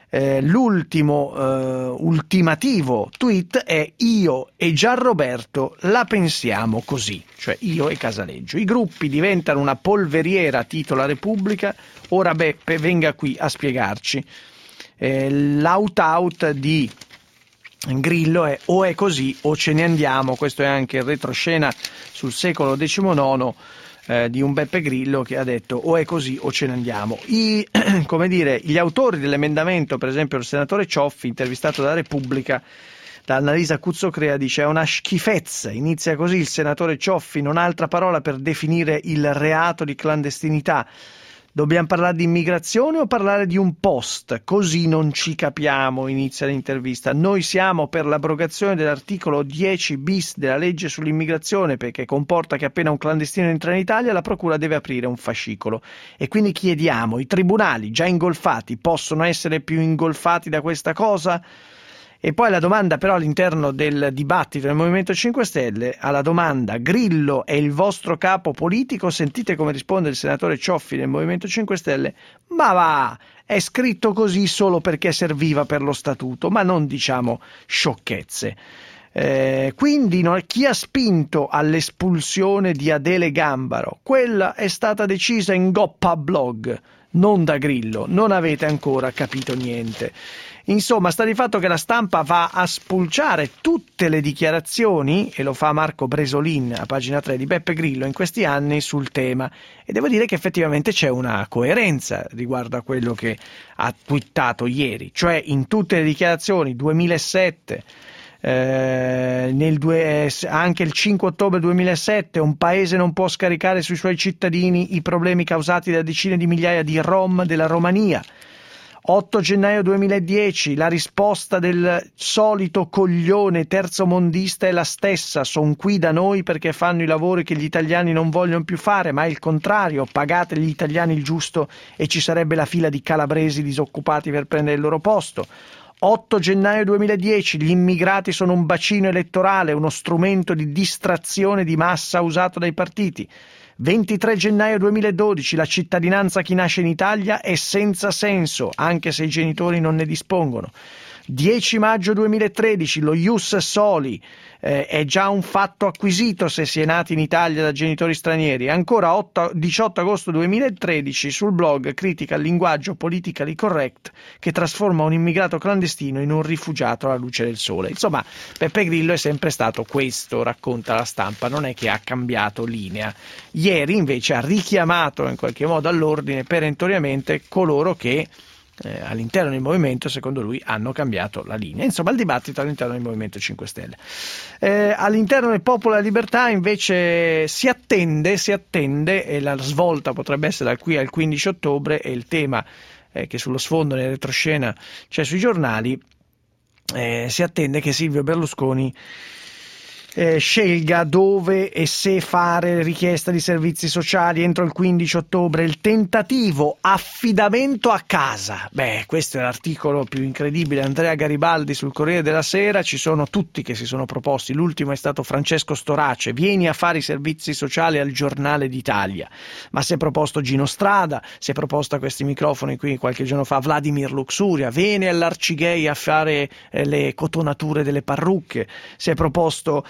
Eh, l'ultimo eh, ultimativo tweet è: io e Gianroberto la pensiamo così, cioè io e Casaleggio. I gruppi diventano una polveriera, titola Repubblica, ora Beppe venga qui a spiegarci. Eh, l'out-out di Grillo è: o è così o ce ne andiamo. Questo è anche il retroscena sul secolo diciannove eh, di un Beppe Grillo che ha detto o è così o ce ne andiamo. I, come dire, gli autori dell'emendamento, per esempio il senatore Cioffi, intervistato da Repubblica, da Annalisa Cuzzocrea, dice: è una schifezza, inizia così il senatore Cioffi, non ha altra parola per definire il reato di clandestinità. Dobbiamo parlare di immigrazione o parlare di un post? Così non ci capiamo, inizia l'intervista. Noi siamo per l'abrogazione dell'articolo dieci bis della legge sull'immigrazione, perché comporta che appena un clandestino entra in Italia la procura deve aprire un fascicolo. E quindi chiediamo: i tribunali già ingolfati possono essere più ingolfati da questa cosa? E poi la domanda però all'interno del dibattito del Movimento cinque Stelle, alla domanda Grillo è il vostro capo politico, sentite come risponde il senatore Cioffi del Movimento cinque Stelle: ma va, è scritto così solo perché serviva per lo statuto, ma non diciamo sciocchezze. Eh, quindi no, chi ha spinto all'espulsione di Adele Gambaro? Quella è stata decisa in Goppa Blog, non da Grillo, non avete ancora capito niente. Insomma, sta di fatto che la Stampa va a spulciare tutte le dichiarazioni, e lo fa Marco Bresolin a pagina tre, di Beppe Grillo in questi anni sul tema, e devo dire che effettivamente c'è una coerenza riguardo a quello che ha twittato ieri, cioè in tutte le dichiarazioni duemilasette, Eh, nel due, anche il cinque ottobre duemilasette, un paese non può scaricare sui suoi cittadini i problemi causati da decine di migliaia di rom della Romania. otto gennaio duemiladieci, la risposta del solito coglione terzomondista è la stessa: son qui da noi perché fanno i lavori che gli italiani non vogliono più fare, ma è il contrario, pagate gli italiani il giusto e ci sarebbe la fila di calabresi disoccupati per prendere il loro posto. otto gennaio duemiladieci, gli immigrati sono un bacino elettorale, uno strumento di distrazione di massa usato dai partiti. ventitré gennaio duemiladodici, la cittadinanza a chi nasce in Italia è senza senso, anche se i genitori non ne dispongono. dieci maggio duemilatredici, lo ius soli eh, è già un fatto acquisito se si è nati in Italia da genitori stranieri. Ancora otto, diciotto agosto duemilatredici, sul blog critica il linguaggio politically correct che trasforma un immigrato clandestino in un rifugiato alla luce del sole. Insomma, Beppe Grillo è sempre stato questo, racconta la Stampa, non è che ha cambiato linea. Ieri invece ha richiamato in qualche modo all'ordine perentoriamente coloro che Eh, all'interno del movimento, secondo lui, hanno cambiato la linea. Insomma, il dibattito all'interno del Movimento cinque Stelle. Eh, all'interno del Popolo e della Libertà invece si attende, si attende, e la svolta potrebbe essere da qui al quindici ottobre, e il tema eh, che sullo sfondo nel retroscena c'è sui giornali, eh, si attende che Silvio Berlusconi Eh, scelga dove e se fare richiesta di servizi sociali entro il quindici ottobre. Il tentativo affidamento a casa, beh, questo è l'articolo più incredibile. Andrea Garibaldi sul Corriere della Sera, ci sono tutti che si sono proposti, l'ultimo è stato Francesco Storace: vieni a fare i servizi sociali al Giornale d'Italia. Ma si è proposto Gino Strada, si è proposto a questi microfoni qui qualche giorno fa Vladimir Luxuria: vieni all'Arcigay a fare eh, le cotonature delle parrucche. Si è proposto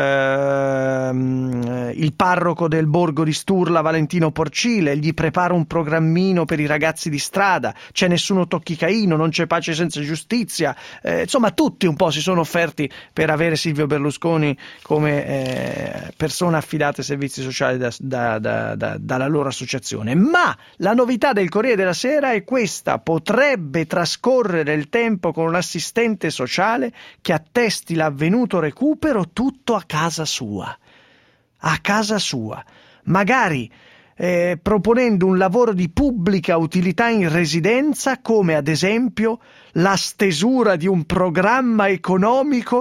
Uh, il parroco del borgo di Sturla, Valentino Porcile: gli prepara un programmino per i ragazzi di strada, c'è nessuno tocchi Caino, non c'è pace senza giustizia. Eh, insomma, tutti un po' si sono offerti per avere Silvio Berlusconi come eh, persona affidata ai servizi sociali da, da, da, da, dalla loro associazione. Ma la novità del Corriere della Sera è questa: potrebbe trascorrere il tempo con un assistente sociale che attesti l'avvenuto recupero tutto a casa sua, a casa sua, magari eh, proponendo un lavoro di pubblica utilità in residenza, come ad esempio la stesura di un programma economico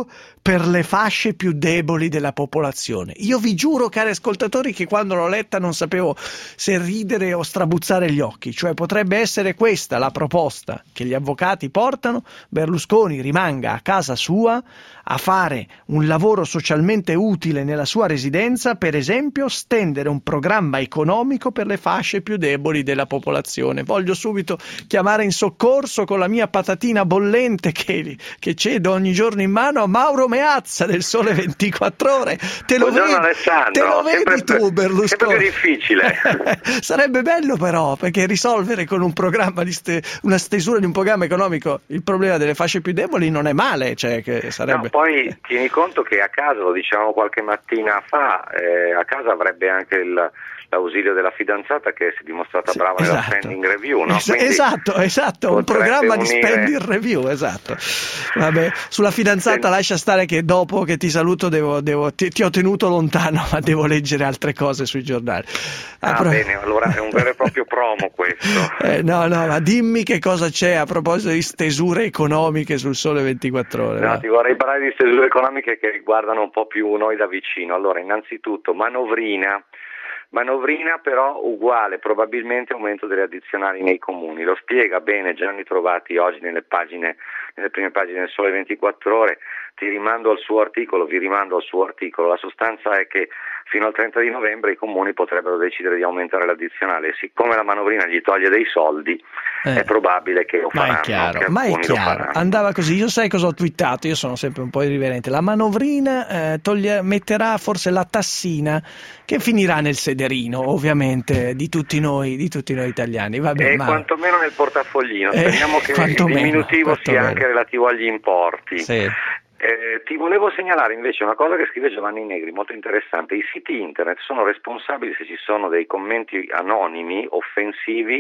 per le fasce più deboli della popolazione. Io vi giuro, cari ascoltatori, che quando l'ho letta non sapevo se ridere o strabuzzare gli occhi. Cioè potrebbe essere questa la proposta che gli avvocati portano: Berlusconi rimanga a casa sua a fare un lavoro socialmente utile nella sua residenza, per esempio stendere un programma economico per le fasce più deboli della popolazione. Voglio subito chiamare in soccorso con la mia patatina bollente che, che cedo ogni giorno in mano a Mauro Meazza del Sole ventiquattro Ore. Te lo Buongiorno vedi, Alessandro, te lo vedi sempre, tu Berlusconi? sempre più difficile. Sarebbe bello però, perché risolvere con un programma di ste, una stesura di un programma economico il problema delle fasce più deboli non è male, cioè che sarebbe... No, poi tieni conto che a casa, lo dicevamo qualche mattina fa, eh, a casa avrebbe anche il, l'ausilio della fidanzata che si è dimostrata sì, brava esatto. nella spending review, no? Es- esatto, esatto, un programma unire... di spending review, esatto. Vabbè, sulla fidanzata sì. Lascia stare che dopo che ti saluto devo, devo, ti, ti ho tenuto lontano, ma devo leggere altre cose sui giornali. Ah, ah pro... bene, allora è un vero e proprio promo questo. Eh, no, no, ma dimmi che cosa c'è a proposito di stesure economiche sul Sole ventiquattro Ore. No, no? ti vorrei parlare di stesure economiche che riguardano un po' più noi da vicino. Allora, innanzitutto, manovrina. Manovrina però uguale probabilmente aumento delle addizionali nei comuni. Lo spiega bene Gianni Trovati oggi nelle pagine, nelle prime pagine del Sole ventiquattro Ore. Ti rimando al suo articolo, vi rimando al suo articolo. La sostanza è che fino al trenta di novembre i comuni potrebbero decidere di aumentare l'addizionale. Siccome la manovrina gli toglie dei soldi, eh. è probabile che lo faranno. Ma è chiaro, ma è chiaro. Andava così. Io sai cosa ho twittato? Io sono sempre un po' irriverente. La manovrina eh, toglie, metterà forse la tassina che finirà nel sederino, ovviamente, di tutti noi, di tutti noi italiani. Vabbè, e ma... quantomeno nel portafoglino. Eh, Speriamo che il diminutivo sia anche relativo agli importi. Sì. Eh, ti volevo segnalare invece una cosa che scrive Giovanni Negri, molto interessante. I siti internet sono responsabili se ci sono dei commenti anonimi offensivi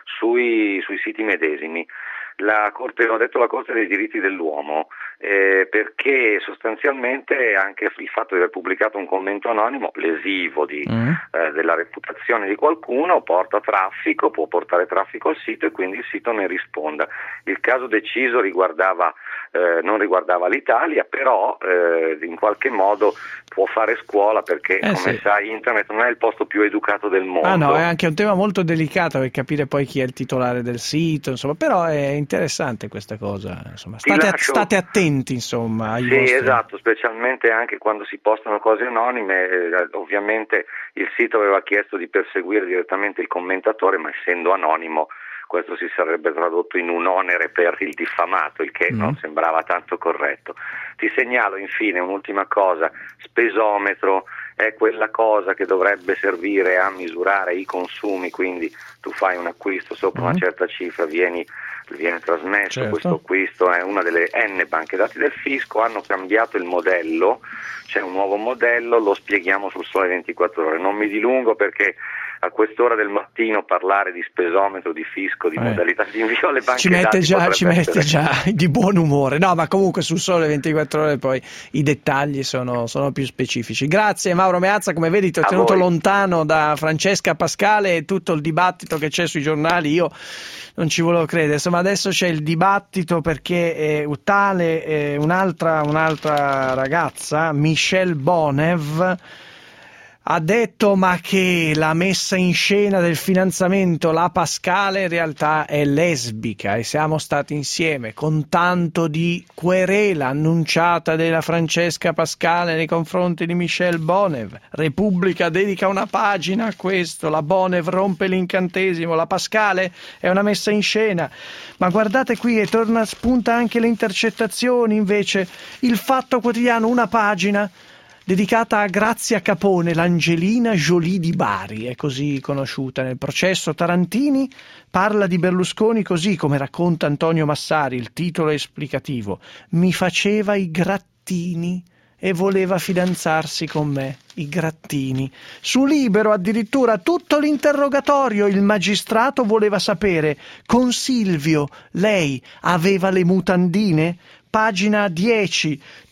sui, sui siti medesimi. La Corte, ho detto la Corte dei diritti dell'uomo, eh, perché sostanzialmente anche il fatto di aver pubblicato un commento anonimo lesivo di, mm. eh, della reputazione di qualcuno porta traffico, può portare traffico al sito e quindi il sito ne risponda. Il caso deciso riguardava eh, non riguardava l'Italia, però eh, in qualche modo può fare scuola perché eh, come sì. sai internet non è il posto più educato del mondo. Ah no, è anche un tema molto delicato per capire poi chi è il titolare del sito, insomma, però è interessante questa cosa, insomma. State, lascio... state attenti, insomma, ai sì, vostri... esatto, specialmente anche quando si postano cose anonime. Eh, ovviamente il sito aveva chiesto di perseguire direttamente il commentatore, ma essendo anonimo questo si sarebbe tradotto in un onere per il diffamato, il che mm. non sembrava tanto corretto. Ti segnalo infine un'ultima cosa: spesometro è quella cosa che dovrebbe servire a misurare i consumi, quindi tu fai un acquisto sopra mm. una certa cifra, vieni, viene trasmesso, certo. Questo acquisto è una delle N banche dati del fisco, hanno cambiato il modello, c'è un nuovo modello, lo spieghiamo sul Sole ventiquattro Ore, non mi dilungo perché a quest'ora del mattino parlare di spesometro, di fisco, di eh. modalità di invio alle banche ci mette dati già, ci mette essere... già di buon umore. No, ma comunque sul Sole ventiquattro Ore poi i dettagli sono, sono più specifici. Grazie Mauro Meazza, come vedi ti ho a tenuto voi. Lontano da Francesca Pascale e tutto il dibattito che c'è sui giornali, io non ci volevo credere. Insomma, adesso c'è il dibattito perché eh, tale eh, un'altra, un'altra ragazza, Michelle Bonev, ha detto ma che la messa in scena del fidanzamento, la Pascale, in realtà è lesbica e siamo stati insieme, con tanto di querela annunciata della Francesca Pascale nei confronti di Michelle Bonev. Repubblica dedica una pagina a questo, la Bonev rompe l'incantesimo, la Pascale è una messa in scena. Ma guardate qui, e torna spunta anche le intercettazioni, invece il Fatto Quotidiano, una pagina dedicata a Grazia Capone, l'Angelina Jolie di Bari, è così conosciuta. Nel processo Tarantini parla di Berlusconi così, come racconta Antonio Massari, il titolo è esplicativo: mi faceva i grattini e voleva fidanzarsi con me, i grattini. Su Libero addirittura tutto l'interrogatorio, il magistrato voleva sapere: con Silvio lei aveva le mutandine? Pagina dieci,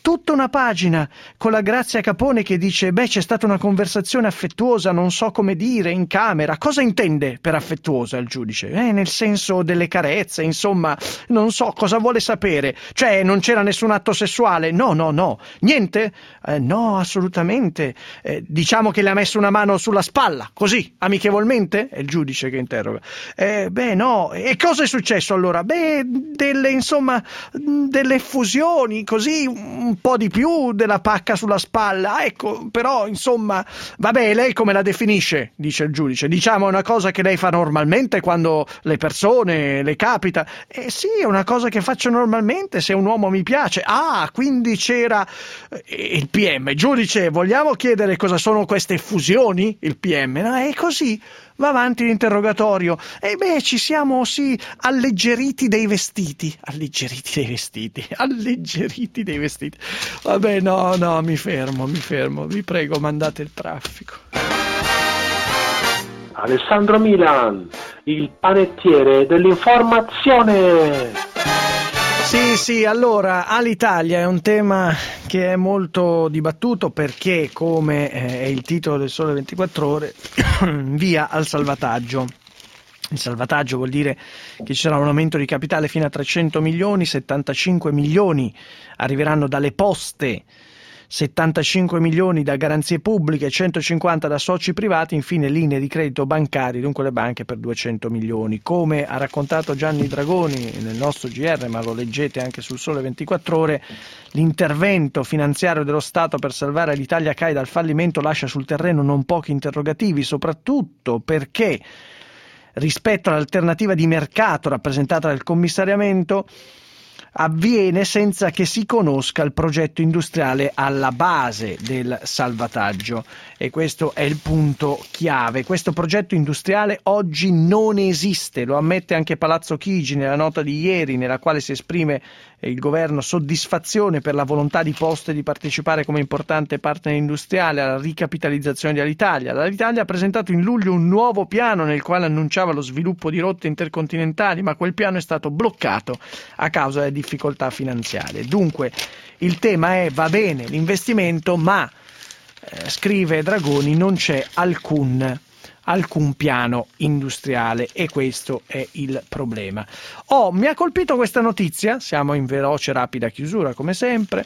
tutta una pagina con la Grazia Capone che dice beh, c'è stata una conversazione affettuosa, non so come dire, in camera. Cosa intende per affettuosa il giudice? Eh, nel senso delle carezze, insomma, non so cosa vuole sapere. Cioè, non c'era nessun atto sessuale? No, no, no. Niente? Eh, no, assolutamente. Eh, diciamo che le ha messo una mano sulla spalla, così, amichevolmente? È il giudice che interroga. Eh, beh, no. E cosa è successo allora? Beh, delle, insomma, delle effusioni, così, un po' di più della pacca sulla spalla. Ecco, però, insomma, vabbè, lei come la definisce? Dice il giudice. Diciamo, è una cosa che lei fa normalmente quando le persone le capita. Eh sì, è una cosa che faccio normalmente se un uomo mi piace. Ah, quindi c'era eh, il P M. Giudice, vogliamo chiedere cosa sono queste effusioni? Il P M. No, è così. Va avanti l'interrogatorio. E beh, ci siamo, sì, alleggeriti dei vestiti. Alleggeriti dei vestiti. Alleggeriti dei vestiti. Vabbè, no, no, mi fermo, mi fermo. Vi prego, mandate il traffico. Alessandro Milan, il panettiere dell'informazione. Sì, sì, allora, Alitalia è un tema che è molto dibattuto perché, come è il titolo del Sole ventiquattro Ore, via al salvataggio. Il salvataggio vuol dire che ci sarà un aumento di capitale fino a trecento milioni, settantacinque milioni arriveranno dalle poste, settantacinque milioni da garanzie pubbliche, centocinquanta da soci privati, infine linee di credito bancari, dunque le banche per duecento milioni. Come ha raccontato Gianni Dragoni nel nostro G R, ma lo leggete anche sul Sole ventiquattro Ore, l'intervento finanziario dello Stato per salvare l'Italia CAI dal fallimento lascia sul terreno non pochi interrogativi, soprattutto perché rispetto all'alternativa di mercato rappresentata dal commissariamento avviene senza che si conosca il progetto industriale alla base del salvataggio, e questo è il punto chiave. Questo progetto industriale oggi non esiste, lo ammette anche Palazzo Chigi nella nota di ieri, nella quale si esprime il governo soddisfazione per la volontà di Poste di partecipare come importante partner industriale alla ricapitalizzazione di Alitalia. L'Alitalia ha presentato in luglio un nuovo piano nel quale annunciava lo sviluppo di rotte intercontinentali, ma quel piano è stato bloccato a causa delle difficoltà finanziarie. Dunque il tema è: va bene l'investimento, ma eh, scrive Dragoni, non c'è alcun alcun piano industriale, e questo è il problema. Oh, mi ha colpito questa notizia, siamo in veloce rapida chiusura come sempre.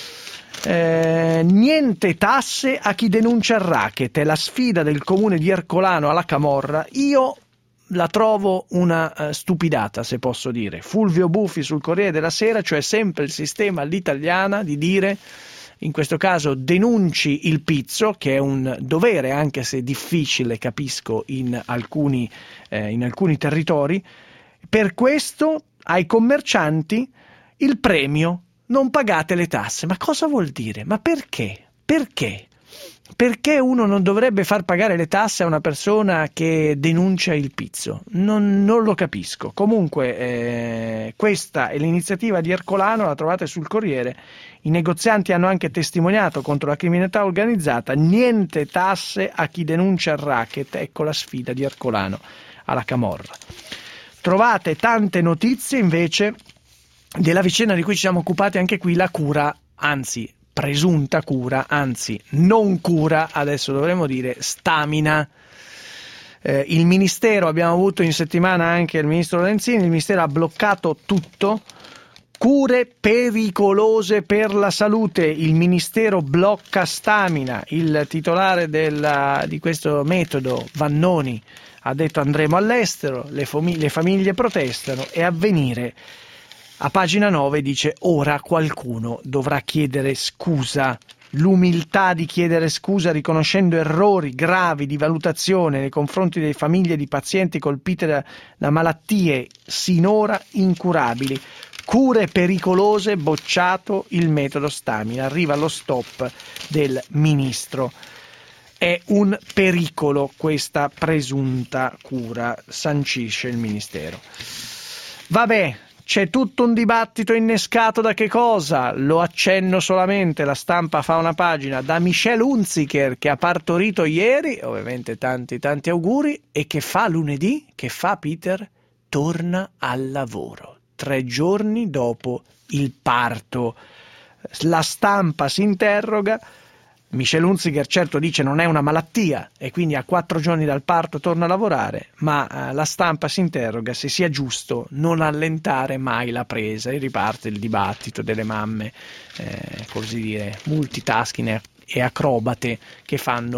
Eh, niente tasse a chi denuncia il racket, è la sfida del comune di Ercolano alla camorra. Io la trovo una uh, stupidata, se posso dire. Fulvio Buffi sul Corriere della Sera, cioè sempre il sistema all'italiana di dire, in questo caso denunci il pizzo, che è un dovere anche se difficile, capisco, in alcuni, eh, in alcuni territori. Per questo ai commercianti il premio, non pagate le tasse. Ma cosa vuol dire? Ma perché? Perché? Perché uno non dovrebbe far pagare le tasse a una persona che denuncia il pizzo? Non, non lo capisco. Comunque eh, questa è l'iniziativa di Ercolano, la trovate sul Corriere. I negozianti hanno anche testimoniato contro la criminalità organizzata. Niente tasse a chi denuncia il racket. Ecco la sfida di Ercolano alla camorra. Trovate tante notizie invece della vicenda di cui ci siamo occupati anche qui, la cura, anzi presunta cura, anzi non cura, adesso dovremmo dire stamina. Eh, il Ministero, abbiamo avuto in settimana anche il Ministro Lorenzini, il Ministero ha bloccato tutto. Cure pericolose per la salute, il Ministero blocca stamina. Il titolare della, di questo metodo, Vannoni, ha detto andremo all'estero, le, fami- le famiglie protestano, e Avvenire a pagina nove dice ora qualcuno dovrà chiedere scusa. L'umiltà di chiedere scusa riconoscendo errori gravi di valutazione nei confronti delle famiglie di pazienti colpite da, da malattie sinora incurabili. Cure pericolose, bocciato il metodo stamina. Arriva lo stop del ministro. È un pericolo questa presunta cura, sancisce il Ministero. Vabbè, c'è tutto un dibattito innescato da che cosa? Lo accenno solamente, la Stampa fa una pagina, da Michelle Hunziker, che ha partorito ieri, ovviamente tanti tanti auguri, e che fa lunedì? Che fa Peter? Torna al lavoro, tre giorni dopo il parto La Stampa si interroga. Michel Hunziker certo dice non è una malattia e quindi a quattro giorni dal parto torna a lavorare, ma eh, La Stampa si interroga se sia giusto non allentare mai la presa e riparte il dibattito delle mamme, eh, così dire, multitasking e acrobate che fanno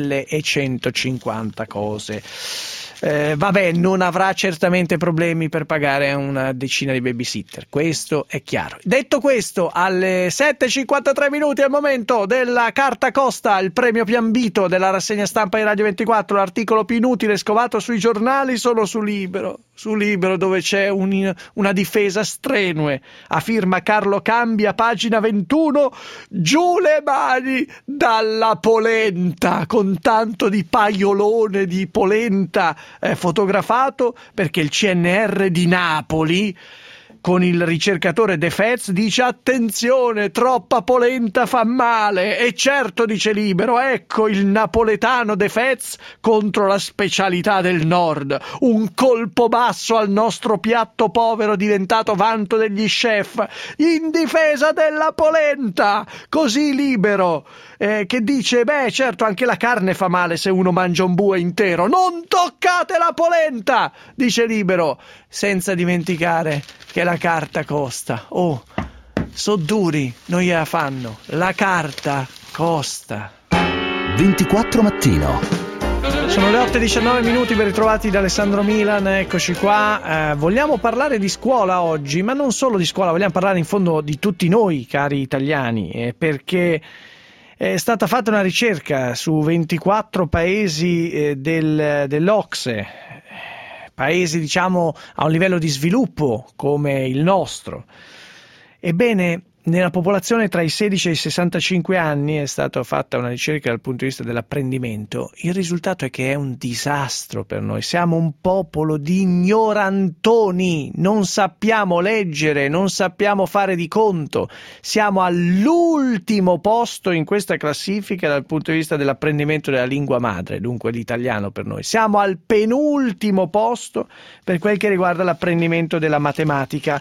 millecentocinquanta cose. Eh, vabbè, non avrà certamente problemi per pagare una decina di babysitter, questo è chiaro. Detto questo, alle sette e cinquantatré minuti al momento della carta costa, il premio più ambito della rassegna stampa di Radio ventiquattro, l'articolo più inutile scovato sui giornali solo su Libero, su Libero dove c'è un, una difesa strenue a firma Carlo Cambia, pagina ventuno, giù le mani dalla polenta, con tanto di paiolone di polenta eh, fotografato, perché il C N R di Napoli con il ricercatore De Fez dice attenzione, troppa polenta fa male. E certo, dice Libero, ecco il napoletano De Fez contro la specialità del nord, un colpo basso al nostro piatto povero diventato vanto degli chef in difesa della polenta. Così Libero, eh, che dice beh certo anche la carne fa male se uno mangia un bue intero, non toccate la polenta, dice Libero, senza dimenticare che la carta costa. Oh, so duri, non gliela fanno. La carta costa. ventiquattro mattino. Sono le otto e diciannove minuti, ben ritrovati da Alessandro Milan, eccoci qua. Eh, vogliamo parlare di scuola oggi, ma non solo di scuola, vogliamo parlare in fondo di tutti noi, cari italiani, eh, perché è stata fatta una ricerca su ventiquattro paesi eh, del, dell'Ocse, paesi diciamo a un livello di sviluppo come il nostro. Ebbene, nella popolazione tra i sedici e i sessantacinque anni è stata fatta una ricerca dal punto di vista dell'apprendimento. Il risultato è che è un disastro per noi. Siamo un popolo di ignorantoni, non sappiamo leggere, non sappiamo fare di conto. Siamo all'ultimo posto in questa classifica dal punto di vista dell'apprendimento della lingua madre, dunque l'italiano per noi. Siamo al penultimo posto per quel che riguarda l'apprendimento della matematica.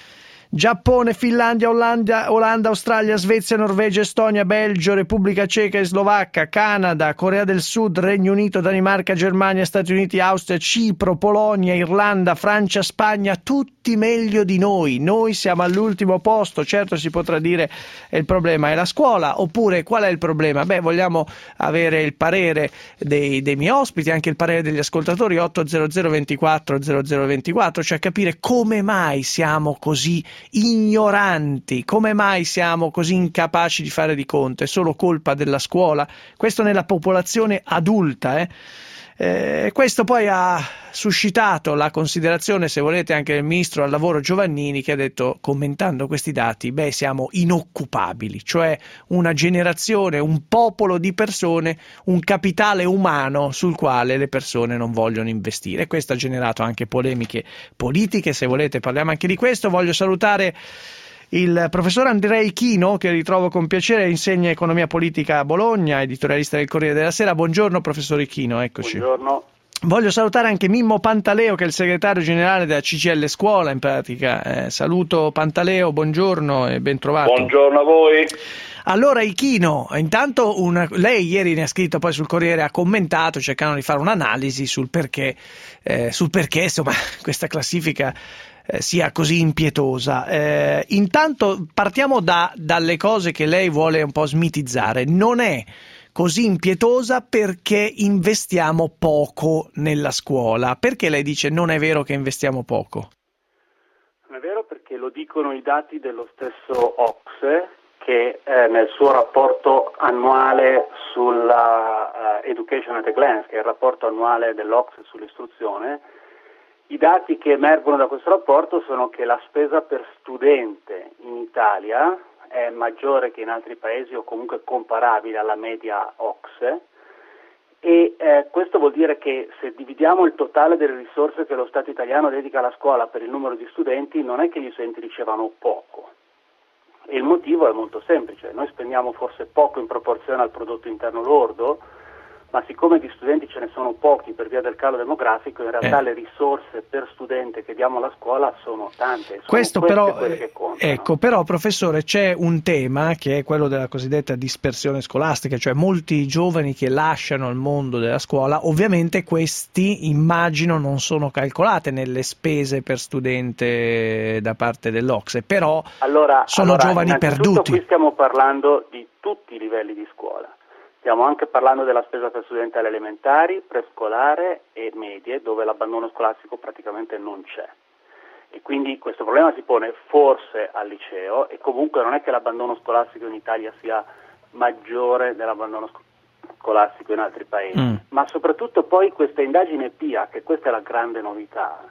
Giappone, Finlandia, Olanda, Olanda, Australia, Svezia, Norvegia, Estonia, Belgio, Repubblica Ceca e Slovacca, Canada, Corea del Sud, Regno Unito, Danimarca, Germania, Stati Uniti, Austria, Cipro, Polonia, Irlanda, Francia, Spagna, tutti meglio di noi. Noi siamo all'ultimo posto. Certo, si potrà dire eh, il problema è la scuola, oppure qual è il problema? Beh, vogliamo avere il parere dei, dei miei ospiti, anche il parere degli ascoltatori. Otto zero zero ventiquattro zero zero ventiquattro, cioè capire come mai siamo così ignoranti, come mai siamo così incapaci di fare di conto. È solo colpa della scuola? Questo nella popolazione adulta, eh? Eh, questo poi ha suscitato la considerazione, se volete, anche del ministro al lavoro Giovannini, che ha detto, commentando questi dati, beh, siamo inoccupabili, cioè una generazione, un popolo di persone, un capitale umano sul quale le persone non vogliono investire. Questo ha generato anche polemiche politiche, se volete parliamo anche di questo. Voglio salutare il professor Andrea Ichino, che ritrovo con piacere, insegna economia politica a Bologna, editorialista del Corriere della Sera. Buongiorno professor Ichino, eccoci. Buongiorno. Voglio salutare anche Mimmo Pantaleo, che è il segretario generale della C G I L Scuola, in pratica. Eh, saluto Pantaleo, buongiorno e ben trovato. Buongiorno a voi. Allora Ichino, intanto una, lei ieri ne ha scritto, poi sul Corriere ha commentato, cercando di fare un'analisi sul perché, eh, sul perché insomma questa classifica eh, sia così impietosa. Eh, intanto partiamo da, dalle cose che lei vuole un po' smitizzare. Non è così impietosa perché investiamo poco nella scuola. Perché lei dice non è vero che investiamo poco? Non è vero perché lo dicono i dati dello stesso Ocse, che eh, nel suo rapporto annuale sulla uh, Education at a Glance, che è il rapporto annuale dell'Ocse sull'istruzione, i dati che emergono da questo rapporto sono che la spesa per studente in Italia è maggiore che in altri paesi o comunque comparabile alla media Ocse, e eh, questo vuol dire che se dividiamo il totale delle risorse che lo Stato italiano dedica alla scuola per il numero di studenti, non è che gli studenti ricevono poco. E il motivo è molto semplice: noi spendiamo forse poco in proporzione al prodotto interno lordo, ma siccome di studenti ce ne sono pochi per via del calo demografico, in realtà Eh. le risorse per studente che diamo alla scuola sono tante. Sono Questo queste però, quelle che contano. ecco, però professore, c'è un tema che è quello della cosiddetta dispersione scolastica, cioè molti giovani che lasciano il mondo della scuola, ovviamente questi immagino non sono calcolate nelle spese per studente da parte dell'Ocse, però Allora, sono allora, giovani innanzitutto perduti. Qui stiamo parlando di tutti i livelli di scuola. Stiamo anche parlando della spesa per studente alle elementari, prescolare e medie, dove l'abbandono scolastico praticamente non c'è. E quindi questo problema si pone forse al liceo, e comunque non è che l'abbandono scolastico in Italia sia maggiore dell'abbandono sc- scolastico in altri paesi, Mm. ma soprattutto poi questa indagine P I A, che questa è la grande novità,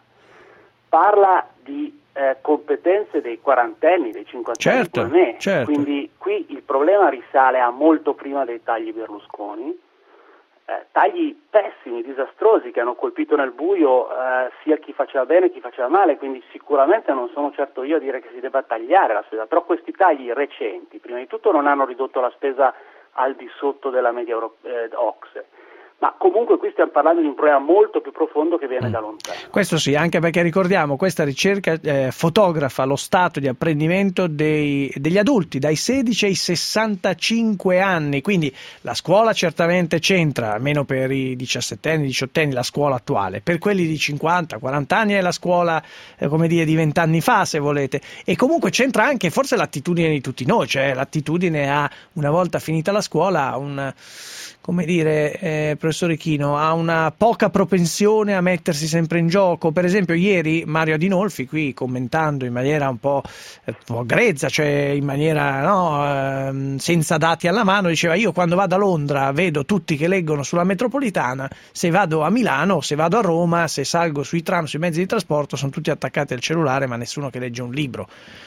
parla di eh, competenze dei quarantenni, dei cinquantenni Certo, come me, certo. quindi qui il problema risale a molto prima dei tagli Berlusconi, eh, tagli pessimi, disastrosi, che hanno colpito nel buio eh, sia chi faceva bene che chi faceva male, quindi sicuramente non sono certo io a dire che si debba tagliare la spesa, però questi tagli recenti, prima di tutto non hanno ridotto la spesa al di sotto della media Euro- eh, Ocse, ma comunque qui stiamo parlando di un problema molto più profondo che viene da lontano. Questo sì, anche perché ricordiamo, questa ricerca eh, fotografa lo stato di apprendimento dei, degli adulti dai sedici ai sessantacinque anni, quindi la scuola certamente c'entra, almeno per i diciassettenni, diciottenni, la scuola attuale, per quelli di cinquanta quaranta anni è la scuola, eh, come dire, di vent'anni fa, se volete, e comunque c'entra anche forse l'attitudine di tutti noi, cioè l'attitudine a, una volta finita la scuola, un, come dire, eh, professor Ichino, ha una poca propensione a mettersi sempre in gioco. Per esempio ieri Mario Adinolfi, qui commentando in maniera un po', eh, un po' grezza, cioè in maniera no, ehm, senza dati alla mano, diceva: io quando vado a Londra vedo tutti che leggono sulla metropolitana, se vado a Milano, se vado a Roma, se salgo sui tram, sui mezzi di trasporto, sono tutti attaccati al cellulare, ma nessuno che legge un libro.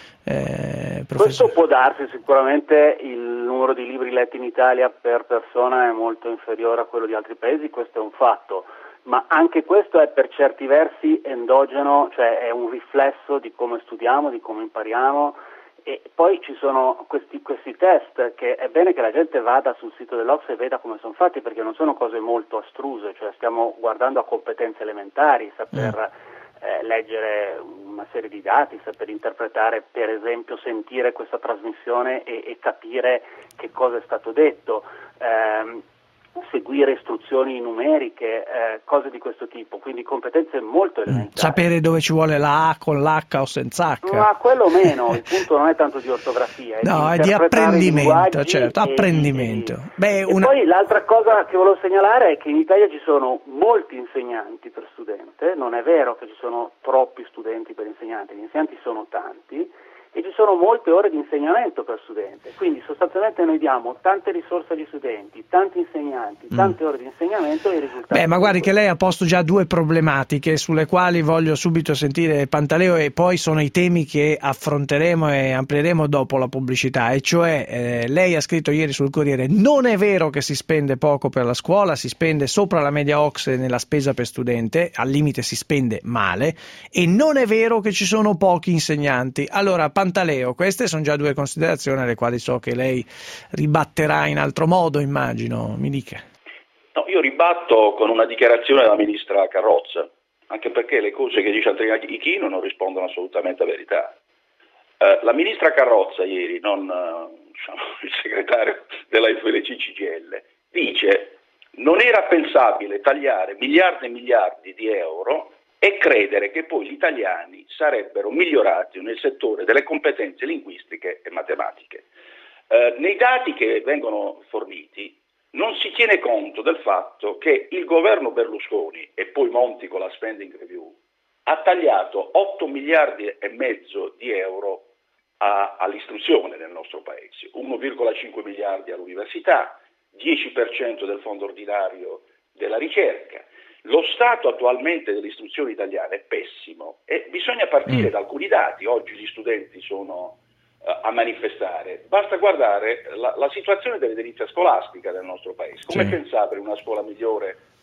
Eh, Questo può darsi, sicuramente il numero di libri letti in Italia per persona è molto inferiore a quello di altri paesi, questo è un fatto, ma anche questo è per certi versi endogeno, cioè è un riflesso di come studiamo, di come impariamo, e poi ci sono questi, questi test che è bene che la gente vada sul sito dell'Ocse e veda come sono fatti, perché non sono cose molto astruse, cioè stiamo guardando a competenze elementari, saper eh, leggere una serie di dati, saper interpretare, per esempio sentire questa trasmissione e, e capire che cosa è stato detto, ehm, seguire istruzioni numeriche, eh, cose di questo tipo, quindi competenze molto elementari. Sapere dove ci vuole la A con l'H o senza H. Ma quello meno, il punto non è tanto di ortografia, è no, di è di apprendimento, certo, e, apprendimento. E, Beh, e una... poi l'altra cosa che volevo segnalare è che in Italia ci sono molti insegnanti per studente, non è vero che ci sono troppi studenti per insegnanti, gli insegnanti sono tanti, e ci sono molte ore di insegnamento per studente, quindi sostanzialmente noi diamo tante risorse agli studenti, tanti insegnanti, tante mm. ore di insegnamento e i risultati. Beh, ma guardi che lei ha posto già due problematiche sulle quali voglio subito sentire Pantaleo, e poi sono i temi che affronteremo e amplieremo dopo la pubblicità, e cioè eh, lei ha scritto ieri sul Corriere: non è vero che si spende poco per la scuola, si spende sopra la media Ocse nella spesa per studente, al limite si spende male, e non è vero che ci sono pochi insegnanti. Allora, Pantaleo, queste sono già due considerazioni alle quali so che lei ribatterà in altro modo, immagino, mi dica. No, io ribatto con una dichiarazione della ministra Carrozza, anche perché le cose che dice Andrea Ichino non rispondono assolutamente a verità. Eh, la ministra Carrozza ieri, non eh, diciamo, il segretario della F L C C G I L, dice: non era pensabile tagliare miliardi e miliardi di euro e credere che poi gli italiani sarebbero migliorati nel settore delle competenze linguistiche e matematiche. Eh, nei dati che vengono forniti non si tiene conto del fatto che il governo Berlusconi, e poi Monti con la spending review, ha tagliato otto miliardi e mezzo di euro a, all'istruzione nel nostro paese, uno virgola cinque miliardi all'università, dieci per cento del fondo ordinario della ricerca. Lo stato attualmente dell'istruzione italiana è pessimo e bisogna partire mm. da alcuni dati. Oggi gli studenti sono uh, a manifestare, basta guardare la, la situazione dell'edilizia scolastica del nostro paese. Come sì. pensare una scuola migliore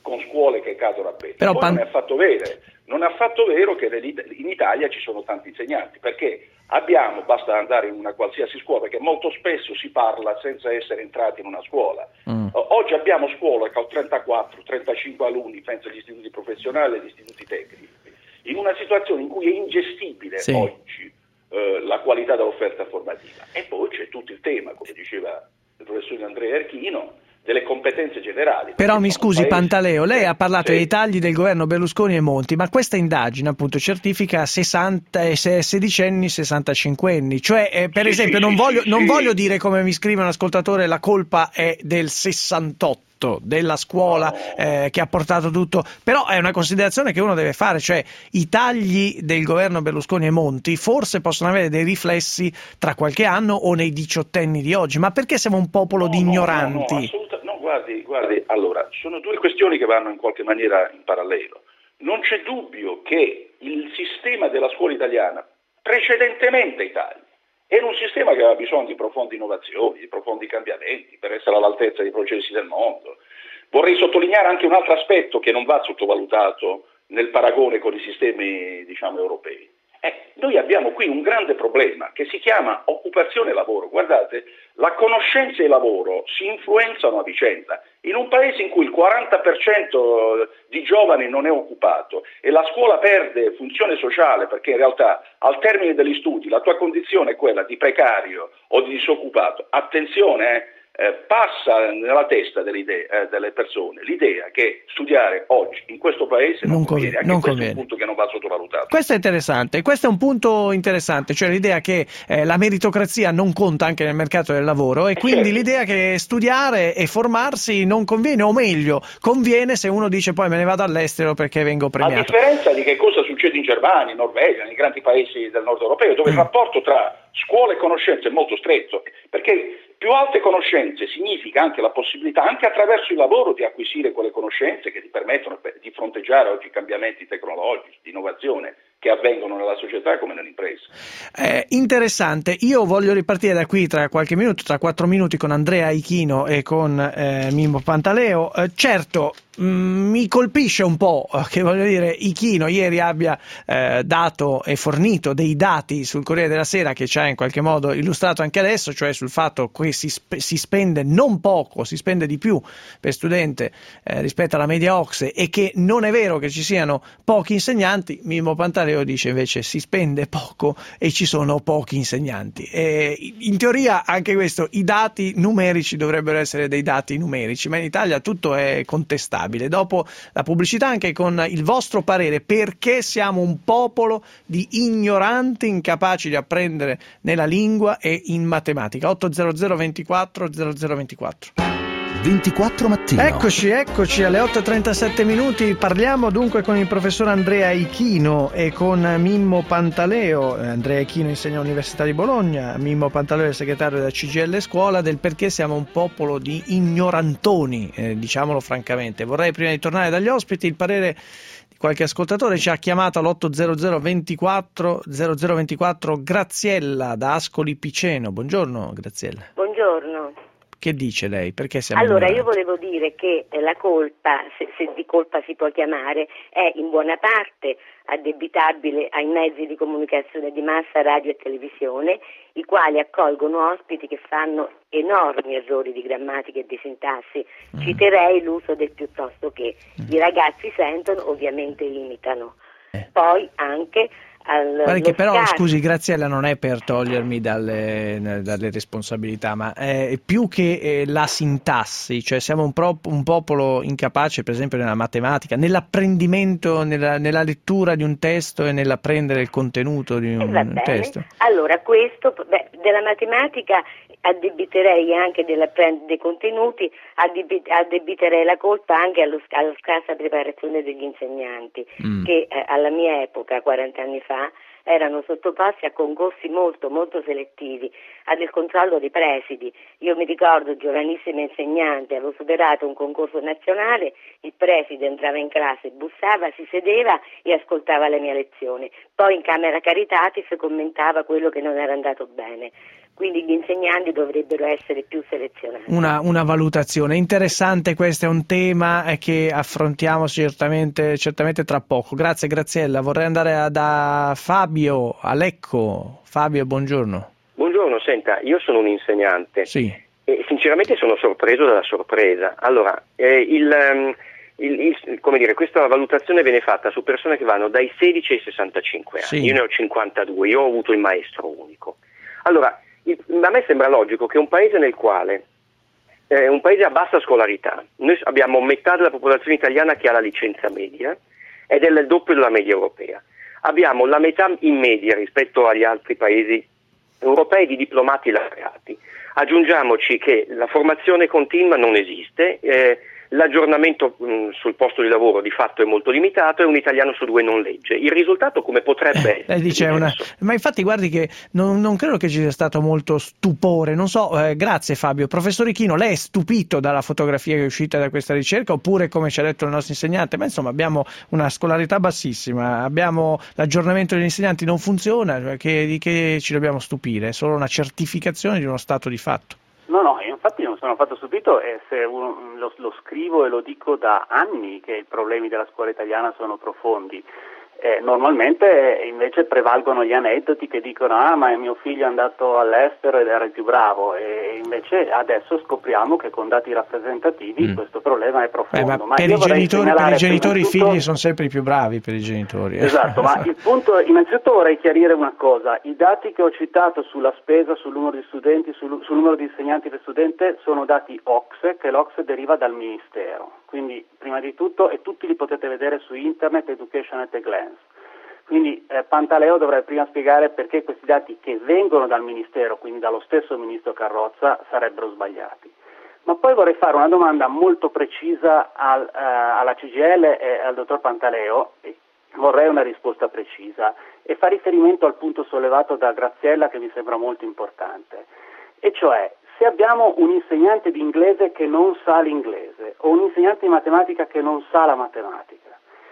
con scuole che cadono a pezzi. Però Poi pan- non è affatto vero, non è affatto vero che in Italia ci sono tanti insegnanti, perché abbiamo, basta andare in una qualsiasi scuola, perché molto spesso si parla senza essere entrati in una scuola. Mm. Oggi abbiamo scuole che hanno trentaquattro trentacinque alunni, penso agli istituti professionali e agli istituti tecnici, in una situazione in cui è ingestibile sì. oggi eh, la qualità dell'offerta formativa. E poi c'è tutto il tema, come diceva il professor Andrea Erchino, delle competenze generali. Però mi scusi paese... Pantaleo, lei ha parlato sì. dei tagli del governo Berlusconi e Monti, ma questa indagine appunto certifica sessanta sedicenni, sessantacinquenni, cioè eh, per sì, esempio sì, non, sì, voglio, sì, non sì. voglio dire, come mi scrive un ascoltatore, la colpa è del sessantotto della scuola no. eh, che ha portato tutto, però è una considerazione che uno deve fare, cioè i tagli del governo Berlusconi e Monti forse possono avere dei riflessi tra qualche anno o nei diciottenni di oggi, ma perché siamo un popolo no, di no, ignoranti? No, no, assolutamente, no, guardi, guardi, allora, sono due questioni che vanno in qualche maniera in parallelo. Non c'è dubbio che il sistema della scuola italiana, precedentemente ai tagli, era un sistema che aveva bisogno di profonde innovazioni, di profondi cambiamenti per essere all'altezza dei processi del mondo. Vorrei sottolineare anche un altro aspetto che non va sottovalutato nel paragone con i sistemi, diciamo, europei. Eh, noi abbiamo qui un grande problema che si chiama occupazione e lavoro. Guardate, la conoscenza e il lavoro si influenzano a vicenda. In un paese in cui il quaranta per cento di giovani non è occupato e la scuola perde funzione sociale, perché in realtà al termine degli studi la tua condizione è quella di precario o di disoccupato, attenzione, eh, Eh, passa nella testa delle, idee, eh, delle persone l'idea che studiare oggi in questo paese non, non conviene, anche non questo conviene. è un punto che non va sottovalutato. Questo è interessante, questo è un punto interessante, cioè l'idea che eh, la meritocrazia non conta anche nel mercato del lavoro e quindi certo. l'idea che studiare e formarsi non conviene, o meglio, conviene se uno dice poi me ne vado all'estero perché vengo premiato. A differenza di che cosa succede in Germania, in Norvegia, nei grandi paesi del nord europeo, dove mm. il rapporto tra scuola e conoscenza è molto stretto, perché più alte conoscenze significa anche la possibilità, anche attraverso il lavoro, di acquisire quelle conoscenze che ti permettono di fronteggiare oggi i cambiamenti tecnologici, di innovazione che avvengono nella società come nell'impresa. Eh, interessante, io voglio ripartire da qui tra qualche minuto, tra quattro minuti, con Andrea Ichino e con eh, Mimmo Pantaleo. Eh, certo, mh, mi colpisce un po' che, voglio dire, Ichino ieri abbia eh, dato e fornito dei dati sul Corriere della Sera che ci ha in qualche modo illustrato anche adesso, cioè sul fatto che si, sp- si spende non poco, si spende di più per studente eh, rispetto alla media O C S E, e che non è vero che ci siano pochi insegnanti. Mimmo Pantaleo dice invece si spende poco e ci sono pochi insegnanti. E in teoria anche questo, i dati numerici dovrebbero essere dei dati numerici, ma in Italia tutto è contestabile. Dopo la pubblicità, anche con il vostro parere, perché siamo un popolo di ignoranti incapaci di apprendere nella lingua e in matematica. otto zero zero ventiquattro zero zero ventiquattro ventiquattro mattino. Eccoci, eccoci alle otto e trentasette minuti. Parliamo dunque con il professor Andrea Ichino e con Mimmo Pantaleo. Andrea Ichino insegna all'Università di Bologna, Mimmo Pantaleo è segretario della C G I L Scuola, del perché siamo un popolo di ignorantoni, eh, diciamolo francamente. Vorrei, prima di tornare dagli ospiti, il parere di qualche ascoltatore. Ci ha chiamato all'otto zero zero ventiquattro zero zero ventiquattro Graziella da Ascoli Piceno. Buongiorno Graziella. Buongiorno. Che dice lei? Perché siamo Allora, ignoranti? io volevo dire che la colpa, se, se di colpa si può chiamare, è in buona parte addebitabile ai mezzi di comunicazione di massa, radio e televisione, i quali accolgono ospiti che fanno enormi errori di grammatica e di sintassi. Mm. Citerei l'uso del piuttosto che. Mm. I ragazzi sentono, ovviamente imitano. Eh. Poi anche al, Guarda che però, scarso... scusi Graziella, non è per togliermi dalle, dalle responsabilità, ma è più che eh, la sintassi, cioè siamo un, pro, un popolo incapace, per esempio nella matematica, nell'apprendimento, nella, nella lettura di un testo e nell'apprendere il contenuto di un, eh, un testo. Allora, questo, beh, della matematica addebiterei anche della, dei contenuti, addebiterei la colpa anche allo, alla scarsa preparazione degli insegnanti, mm. che eh, alla mia epoca, quaranta anni fa, erano sottoposti a concorsi molto molto selettivi, a del controllo dei presidi. Io mi ricordo, giovanissima insegnante, avevo superato un concorso nazionale, il preside entrava in classe, bussava, si sedeva e ascoltava la mia lezione, poi in camera caritatis commentava quello che non era andato bene. quindi gli insegnanti dovrebbero essere più selezionati. Una, una valutazione interessante, questo è un tema che affrontiamo certamente, certamente tra poco. Grazie Graziella, vorrei andare a, da Fabio a Lecco. Fabio, buongiorno. Buongiorno, senta, io sono un insegnante sì. e sinceramente sono sorpreso dalla sorpresa. Allora, eh, il... Um, Il, il, come dire, questa valutazione viene fatta su persone che vanno dai sedici ai sessantacinque anni, sì. Io ne ho cinquantadue, io ho avuto il maestro unico. Allora, il, a me sembra logico che un paese nel quale, eh, un paese a bassa scolarità, noi abbiamo metà della popolazione italiana che ha la licenza media ed è il doppio della media europea, abbiamo la metà in media rispetto agli altri paesi europei di diplomati laureati, aggiungiamoci che la formazione continua non esiste, eh, l'aggiornamento mh, sul posto di lavoro di fatto è molto limitato e un italiano su due non legge. Il risultato come potrebbe eh, dice una... Ma infatti guardi che non, non credo che ci sia stato molto stupore, non so, eh, grazie Fabio. Professor Ichino, lei è stupito dalla fotografia che è uscita da questa ricerca oppure, come ci ha detto il nostro insegnante, ma insomma abbiamo una scolarità bassissima, abbiamo l'aggiornamento degli insegnanti non funziona, cioè che, di che ci dobbiamo stupire? È solo una certificazione di uno stato di fatto. No, no, infatti non sono affatto stupito e se uno, lo, lo scrivo e lo dico da anni che i problemi della scuola italiana sono profondi. Eh, normalmente invece prevalgono gli aneddoti che dicono ah ma mio figlio è andato all'estero ed era il più bravo e invece adesso scopriamo che con dati rappresentativi mm. questo problema è profondo. Eh, ma ma per, i genitori, per i genitori i tutto... figli sono sempre i più bravi per i genitori. Eh. Esatto, ma il punto, innanzitutto vorrei chiarire una cosa, i dati che ho citato sulla spesa, sul numero di studenti, sul, sul numero di insegnanti per studente sono dati O C S E, che l'O C S E deriva dal Ministero. Quindi prima di tutto, e tutti li potete vedere su internet, Education at a Glance. Quindi eh, Pantaleo dovrebbe prima spiegare perché questi dati che vengono dal Ministero, quindi dallo stesso Ministro Carrozza, sarebbero sbagliati. Ma poi vorrei fare una domanda molto precisa al, eh, alla C G I L e al dottor Pantaleo, e vorrei una risposta precisa, e fa riferimento al punto sollevato da Graziella che mi sembra molto importante, e cioè se abbiamo un insegnante di inglese che non sa l'inglese o un insegnante di matematica che non sa la matematica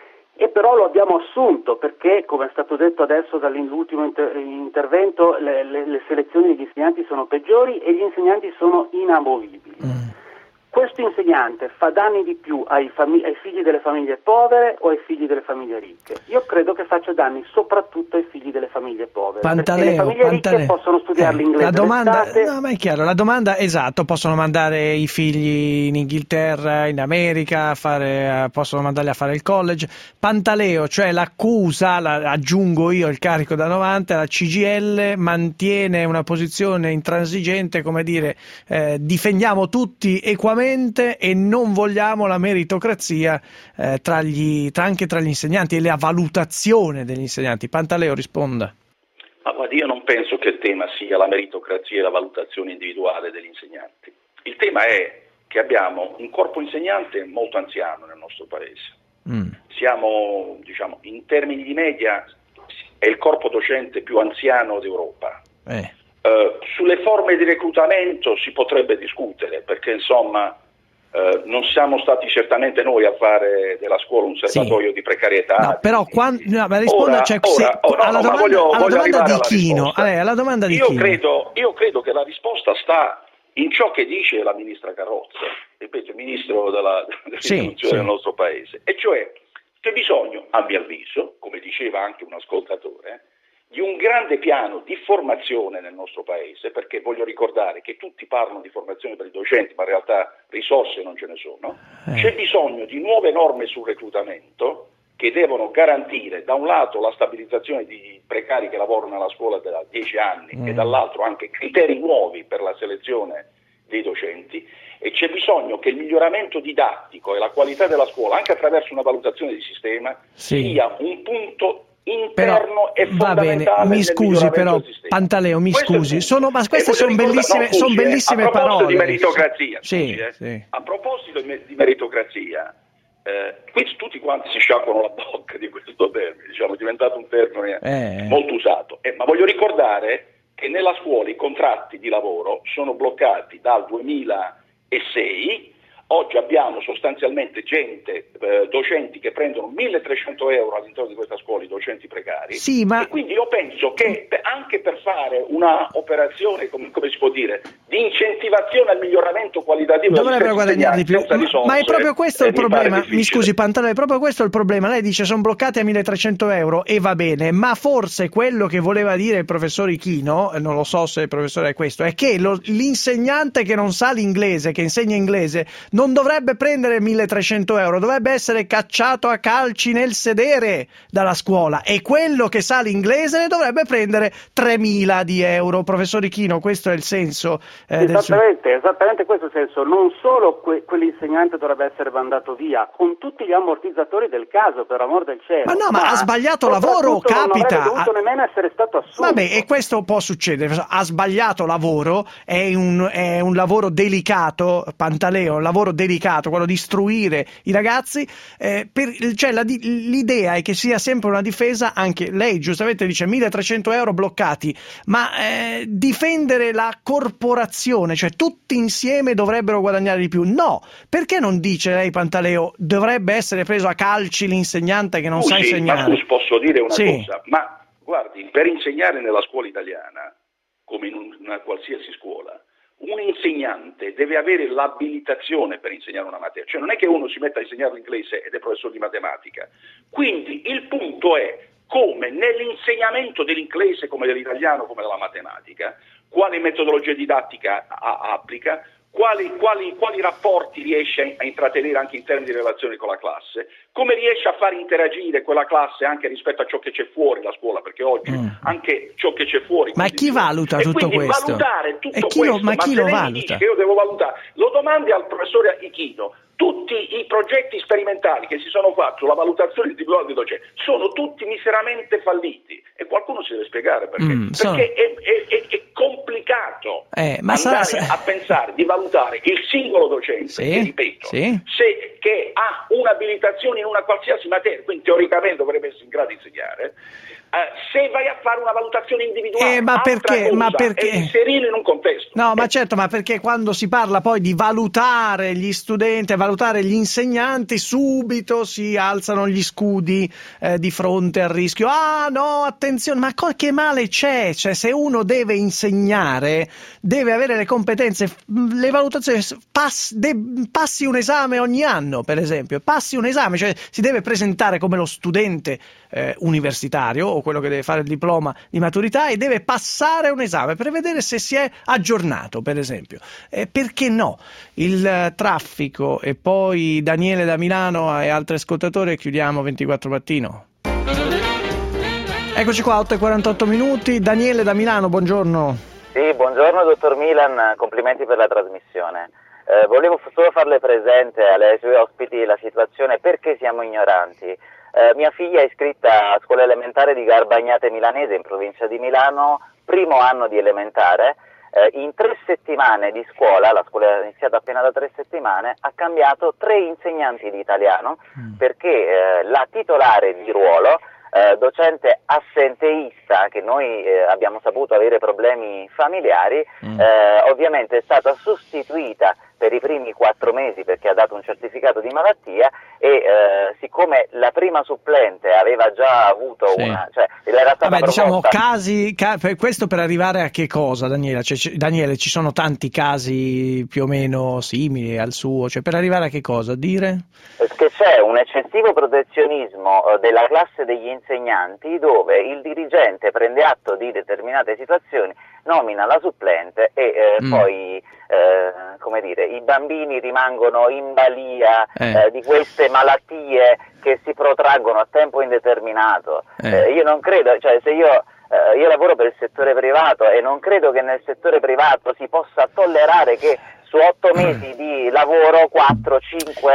e però lo abbiamo assunto perché, come è stato detto adesso dall'ultimo inter- intervento, le, le, le selezioni degli insegnanti sono peggiori e gli insegnanti sono inamovibili. Mm. Questo insegnante fa danni di più ai, fami- ai figli delle famiglie povere o ai figli delle famiglie ricche? Io credo che faccia danni soprattutto ai figli delle famiglie povere. Pantaleo, perché le famiglie Pantaleo. ricche possono studiare eh, l'inglese la domanda, l'estate. No, ma è chiaro, la domanda esatto, possono mandare i figli in Inghilterra, in America, a fare, possono mandarli a fare il college. Pantaleo, cioè l'accusa, la, aggiungo io il carico da novanta, la C G I L mantiene una posizione intransigente, come dire, eh, difendiamo tutti equamente e non vogliamo la meritocrazia eh, tra gli, tra anche tra gli insegnanti e la valutazione degli insegnanti. Pantaleo, risponda. Ma guardi, io non penso che il tema sia la meritocrazia e la valutazione individuale degli insegnanti. Il tema è che abbiamo un corpo insegnante molto anziano nel nostro paese. Mm. Siamo, diciamo, in termini di media, è il corpo docente più anziano d'Europa. Eh. Uh, sulle forme di reclutamento si potrebbe discutere, perché insomma uh, non siamo stati certamente noi a fare della scuola un serbatoio sì. di precarietà. No, però quando, no, ma risponda, ora, cioè, ora, se, oh, no, alla, no, domanda, voglio, alla voglio domanda di alla Chino, alla, alla domanda di io Chino. Credo, io credo che la risposta sta in ciò che dice la ministra Carrozza, ripeto, il ministro della, dell'istruzione sì, sì. del nostro paese, e cioè c'è bisogno, a mio avviso, come diceva anche un ascoltatore, di un grande piano di formazione nel nostro paese, perché voglio ricordare che tutti parlano di formazione per i docenti, ma in realtà risorse non ce ne sono. Eh. C'è bisogno di nuove norme sul reclutamento che devono garantire da un lato la stabilizzazione di precari che lavorano alla scuola da dieci anni mm. e dall'altro anche criteri nuovi per la selezione dei docenti, e c'è bisogno che il miglioramento didattico e la qualità della scuola, anche attraverso una valutazione di sistema, sì. sia un punto interno però, e va bene, mi scusi però Pantaleo, mi questo scusi, sono, ma queste sono bellissime, no, son bellissime a proposito parole. Di meritocrazia, sì, scusi, eh. sì. A proposito di meritocrazia, eh, qui tutti quanti si sciacquano la bocca di questo termine, diciamo, è diventato un termine eh. molto usato, eh, ma voglio ricordare che nella scuola i contratti di lavoro sono bloccati dal duemilasei Oggi abbiamo sostanzialmente gente, eh, docenti che prendono milletrecento euro all'interno di questa scuola, i docenti precari, sì, ma... e quindi io penso che per, anche per fare una operazione, come, come si può dire, di incentivazione al miglioramento qualitativo dovrebbero guadagnare di più, risorse, ma è proprio questo eh, il problema. Mi scusi Pantaleo, è proprio questo il problema. Lei dice sono bloccati a milletrecento euro e va bene, ma forse quello che voleva dire il professor Ichino, non lo so se il professore è questo, è che lo, l'insegnante che non sa l'inglese, che insegna inglese, non dovrebbe prendere milletrecento euro, dovrebbe essere cacciato a calci nel sedere dalla scuola, e quello che sa l'inglese ne dovrebbe prendere tremila di euro. Professor Ichino, questo è il senso eh, esattamente, del suo... esattamente questo è il senso. Non solo que- quell'insegnante dovrebbe essere mandato via, con tutti gli ammortizzatori del caso, per amor del cielo. Ma no, ma, ma ha sbagliato lavoro, capita. Non avrebbe dovuto nemmeno essere stato assunto. Vabbè, e questo può succedere. Ha sbagliato lavoro, è un, è un lavoro delicato, Pantaleo, un lavoro delicato, quello di istruire i ragazzi. Eh, per, cioè la, l'idea è che sia sempre una difesa, anche lei giustamente dice milletrecento euro bloccati, ma eh, difendere la corporazione, cioè tutti insieme dovrebbero guadagnare di più. No, perché non dice lei, Pantaleo, dovrebbe essere preso a calci l'insegnante che non scusi, sa insegnare? Ma scusi, posso dire una sì. cosa, ma guardi, per insegnare nella scuola italiana, come in una qualsiasi scuola, un insegnante deve avere l'abilitazione per insegnare una materia, cioè non è che uno si metta a insegnare l'inglese ed è professore di matematica. Quindi il punto è come nell'insegnamento dell'inglese, come dell'italiano, come della matematica, quale metodologia didattica a- applica, Quali, quali, quali rapporti riesce a intrattenere anche in termini di relazioni con la classe, come riesce a far interagire quella classe anche rispetto a ciò che c'è fuori la scuola, perché oggi mm. anche ciò che c'è fuori... Ma chi valuta e tutto quindi questo? valutare tutto e chi questo, lo, ma, ma chi se lo lei valuta? mi dice che io devo valutare, lo domandi al professore Ichino. Tutti i progetti sperimentali che si sono fatti sulla valutazione individuale dei docenti sono tutti miseramente falliti, e qualcuno si deve spiegare perché, mm, sono... perché è, è, è, è complicato eh, ma andare sarà... a pensare di valutare il singolo docente, sì, che ripeto, sì. se, che ha un'abilitazione in una qualsiasi materia, quindi teoricamente dovrebbe essere in grado di insegnare. Uh, se vai a fare una valutazione individuale, eh, ma perché? Ma perché? È inserirlo in un contesto. No, ma certo, ma perché quando si parla poi di valutare gli studenti, valutare gli insegnanti, subito si alzano gli scudi eh, di fronte al rischio. Ah no, attenzione, ma co- che male c'è? Cioè, se uno deve insegnare, deve avere le competenze, le valutazioni, pass- de- passi un esame ogni anno, per esempio, passi un esame, cioè si deve presentare come lo studente eh, universitario o quello che deve fare il diploma di maturità, e deve passare un esame per vedere se si è aggiornato, per esempio. Eh, perché no? Il uh, traffico, e poi Daniele da Milano e altri ascoltatori, e chiudiamo ventiquattro mattino. Eccoci qua, otto e quarantotto minuti. Daniele da Milano, buongiorno. Sì, buongiorno dottor Milan, complimenti per la trasmissione. Eh, volevo solo farle presente alle sue ospiti la situazione perché siamo ignoranti. Eh, mia figlia è iscritta a scuola elementare di Garbagnate Milanese in provincia di Milano, primo anno di elementare. Eh, in tre settimane di scuola, la scuola è iniziata appena da tre settimane, ha cambiato tre insegnanti di italiano mm. perché eh, la titolare di ruolo, eh, docente assenteista, che noi eh, abbiamo saputo avere problemi familiari, mm. eh, ovviamente è stata sostituita per i primi quattro mesi perché ha dato un certificato di malattia, e eh, siccome la prima supplente aveva già avuto sì. una, cioè era stata Vabbè, proposta... diciamo casi, ca- questo per arrivare a che cosa, Daniela? Cioè, c- Daniele, ci sono tanti casi più o meno simili al suo, cioè per arrivare a che cosa? Dire? Che c'è un eccessivo protezionismo eh, della classe degli insegnanti, dove il dirigente prende atto di determinate situazioni, nomina la supplente e eh, mm. poi eh, come dire, i bambini rimangono in balia eh. Eh, di queste malattie che si protraggono a tempo indeterminato. Eh. Eh, io non credo, cioè se io eh, io lavoro per il settore privato e non credo che nel settore privato si possa tollerare che su otto mesi di lavoro quattro, cinque,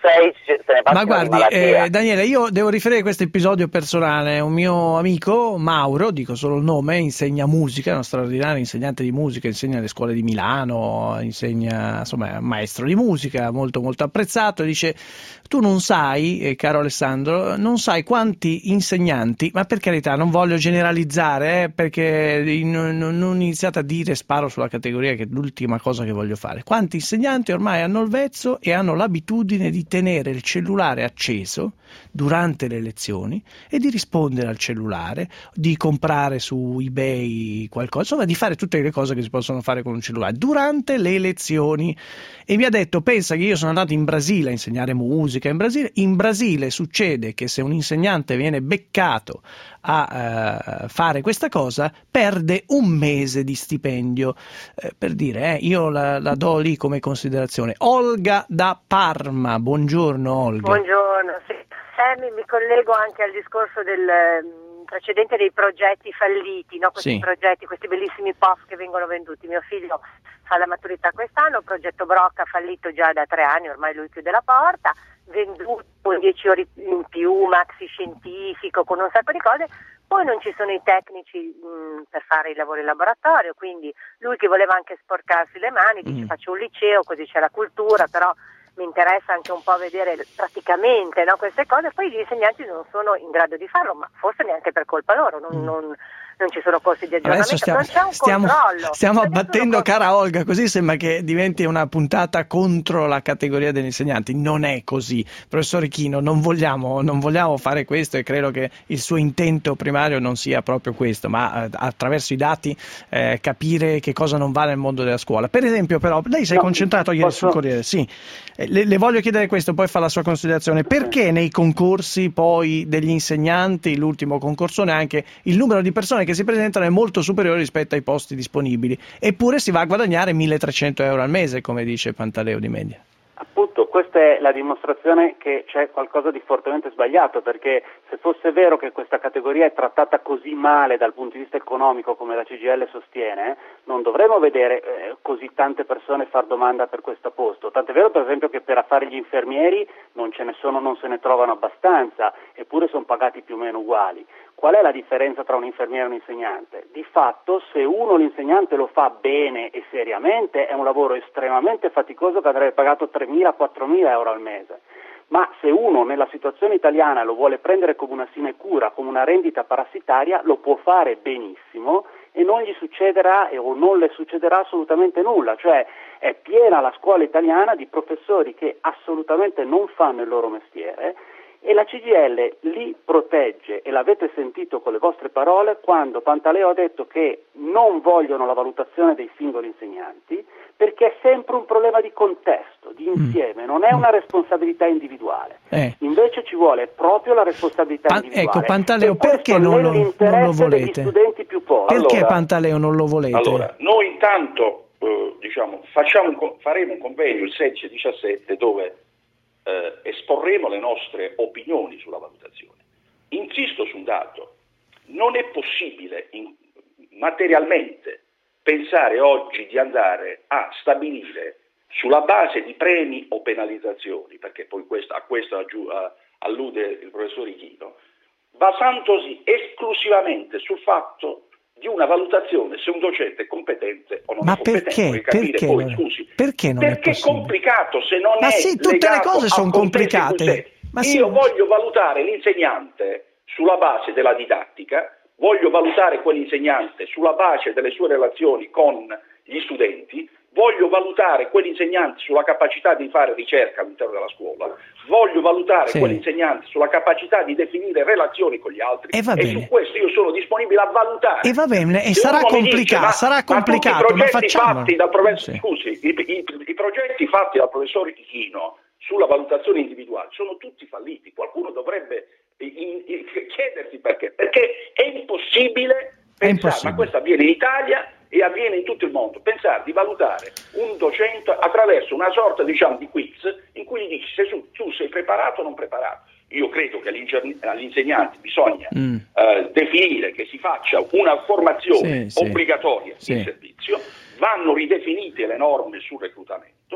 sei se ne passano. Ma guardi, eh, Daniele, io devo riferire questo episodio personale. Un mio amico, Mauro, dico solo il nome, insegna musica, è uno straordinario insegnante di musica, insegna alle scuole di Milano, insegna, insomma, è un maestro di musica, molto molto apprezzato. Dice: tu non sai, eh, caro Alessandro, non sai quanti insegnanti, ma per carità non voglio generalizzare, eh, perché non, non iniziate a dire sparo sulla categoria, che è l'ultima cosa che voglio fare. Quanti insegnanti ormai hanno il vezzo e hanno l'abitudine di tenere il cellulare acceso durante le lezioni e di rispondere al cellulare, di comprare su eBay qualcosa, insomma di fare tutte le cose che si possono fare con un cellulare durante le lezioni. E mi ha detto: pensa che io sono andato in Brasile a insegnare musica in Brasile, in Brasile succede che se un insegnante viene beccato a uh, fare questa cosa perde un mese di stipendio, eh, per dire, eh, io la, la do lì come considerazione. Olga da Parma, buongiorno Olga. Buongiorno, sì. Sammy, mi collego anche al discorso del um, precedente dei progetti falliti, no? Questi Sì. progetti, questi bellissimi post che vengono venduti. Mio figlio fa la maturità quest'anno, il progetto Brocca fallito già da tre anni, ormai lui chiude la porta, venduto con dieci ore in più, maxi scientifico, con un sacco di cose. Poi non ci sono i tecnici mh, per fare i lavori in laboratorio, quindi lui che voleva anche sporcarsi le mani dice: Mm. faccio un liceo, così c'è la cultura, però mi interessa anche un po' vedere praticamente, no, queste cose. Poi gli insegnanti non sono in grado di farlo, ma forse neanche per colpa loro, non, non, non ci sono corsi di aggiornamento, Adesso stiamo, non c'è un stiamo, controllo. stiamo Non ci sono abbattendo, corsi- cara Olga, così sembra che diventi una puntata contro la categoria degli insegnanti. Non è così, professor Ichino, non vogliamo, non vogliamo fare questo, e credo che il suo intento primario non sia proprio questo, ma eh, attraverso i dati eh, capire che cosa non va nel mondo della scuola. Per esempio, però, lei si è No, concentrato ieri posso- sul Corriere, sì. Eh, Le, le voglio chiedere questo, poi fa la sua considerazione. Perché nei concorsi poi degli insegnanti, l'ultimo concorsone, anche il numero di persone che si presentano è molto superiore rispetto ai posti disponibili, eppure si va a guadagnare milletrecento euro al mese, come dice Pantaleo di media? Appunto, questa è la dimostrazione che c'è qualcosa di fortemente sbagliato, perché se fosse vero che questa categoria è trattata così male dal punto di vista economico come la C G I L sostiene, non dovremmo vedere eh, così tante persone far domanda per questo posto. Tant'è vero, per esempio, che per fare gli infermieri non ce ne sono, non se ne trovano abbastanza, eppure sono pagati più o meno uguali. Qual è la differenza tra un infermiere e un insegnante? Di fatto, se uno l'insegnante lo fa bene e seriamente, è un lavoro estremamente faticoso che andrebbe pagato tremila quattromila euro al mese. Ma se uno nella situazione italiana lo vuole prendere come una sinecura, come una rendita parassitaria, lo può fare benissimo e non gli succederà eh, o non le succederà assolutamente nulla. Cioè è piena la scuola italiana di professori che assolutamente non fanno il loro mestiere. E la C G I L li protegge, e l'avete sentito con le vostre parole quando Pantaleo ha detto che non vogliono la valutazione dei singoli insegnanti, perché è sempre un problema di contesto, di insieme, non è una responsabilità individuale. Eh. Invece ci vuole proprio la responsabilità Pan- individuale. ecco, Pantaleo, E questo perché non lo, nell'interesse non lo degli volete? studenti più poveri. Perché Allora- Pantaleo non lo volete? Allora, noi intanto eh, diciamo, facciamo un co- faremo un convegno il sedici e diciassette dove eh, esporremo le nostre opinioni sulla valutazione. Insisto su un dato: non è possibile in- materialmente pensare oggi di andare a stabilire sulla base di premi o penalizzazioni, perché poi questo, a questo aggiu- a- allude il professor Ichino, basandosi esclusivamente sul fatto di una valutazione se un docente è competente o non Ma è competente. perché? Vorrei capire Perché poi, non è- scusi, perché non è perché è possibile? complicato se non Ma è sì, tutte le legato cose al sono contesto in cui complicate. sei. Ma Io sì. voglio valutare l'insegnante sulla base della didattica, voglio valutare quell'insegnante sulla base delle sue relazioni con gli studenti, voglio valutare quell'insegnante sulla capacità di fare ricerca all'interno della scuola, voglio valutare Sì. quell'insegnante sulla capacità di definire relazioni con gli altri, E va bene. su questo io sono disponibile a valutare. E va bene, e Se sarà uno mi complicato, dice, ma- sarà ma tutti complicato, i ma progetti facciamolo. fatti dal professor, Sì. scusi, i, i- i progetti fatti dal professor Ichino sulla valutazione individuale sono tutti falliti. Qualcuno dovrebbe in- in- chiedersi perché, perché è impossibile È pensare, impossibile. ma questo avviene in Italia e avviene in tutto il mondo, pensare di valutare un docente attraverso una sorta, diciamo, di quiz in cui gli dici se tu, tu sei preparato o non preparato. Io credo che agli agli insegnanti bisogna Mm. eh, definire che si faccia una formazione Sì, sì. obbligatoria Sì. in servizio, vanno ridefinite le norme sul reclutamento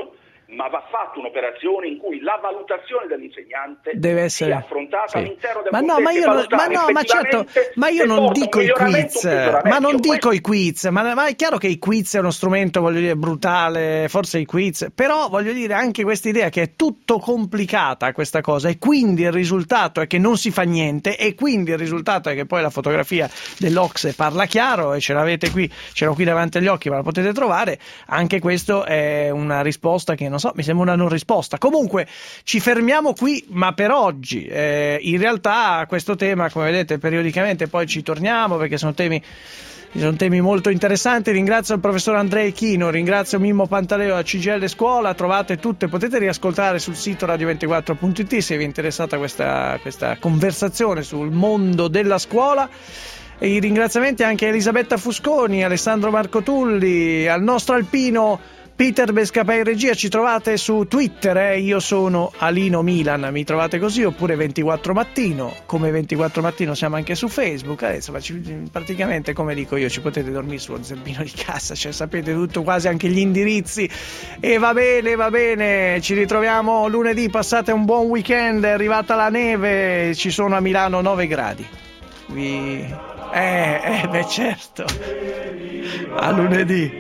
ma va fatta un'operazione in cui la valutazione dell'insegnante deve essere sia affrontata sì. all'interno del ma no, ma io, non, ma, no, ma certo, ma io non dico i quiz, ma non dico i quiz, ma, ma è chiaro che i quiz è uno strumento, voglio dire, brutale, forse i quiz, però voglio dire anche questa idea che è tutto complicata questa cosa, e quindi il risultato è che non si fa niente, e quindi il risultato è che poi la fotografia dell'Ocse parla chiaro, e ce l'avete qui, ce l'ho qui davanti agli occhi, ma la potete trovare. Anche questo è una risposta che non so, mi sembra una non risposta. Comunque ci fermiamo qui, ma per oggi eh, in realtà a questo tema, come vedete, periodicamente poi ci torniamo, perché sono temi sono temi molto interessanti. Ringrazio il professor Andrea Ichino, ringrazio Mimmo Pantaleo da C G I L Scuola. Trovate tutte, potete riascoltare sul sito radio ventiquattro punto it se vi è interessata questa, questa conversazione sul mondo della scuola. E i ringraziamenti anche a Elisabetta Fusconi, Alessandro Marcotulli, al nostro alpino Peter Bescapè in regia. Ci trovate su Twitter, eh? Io sono Alino Milan, mi trovate così, oppure ventiquattro Mattino, come ventiquattro Mattino siamo anche su Facebook. Adesso praticamente, come dico io, ci potete dormire sullo zerbino di casa, cioè sapete tutto, quasi anche gli indirizzi. E va bene, va bene, ci ritroviamo lunedì, passate un buon weekend, è arrivata la neve, ci sono a Milano nove gradi. Vi... Eh, eh, beh certo, a lunedì.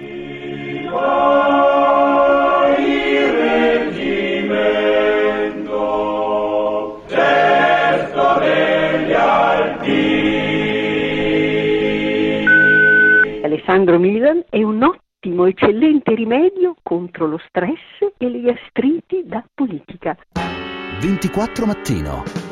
Alessandro Milan è un ottimo, eccellente rimedio contro lo stress e le gastriti da politica. ventiquattro Mattino.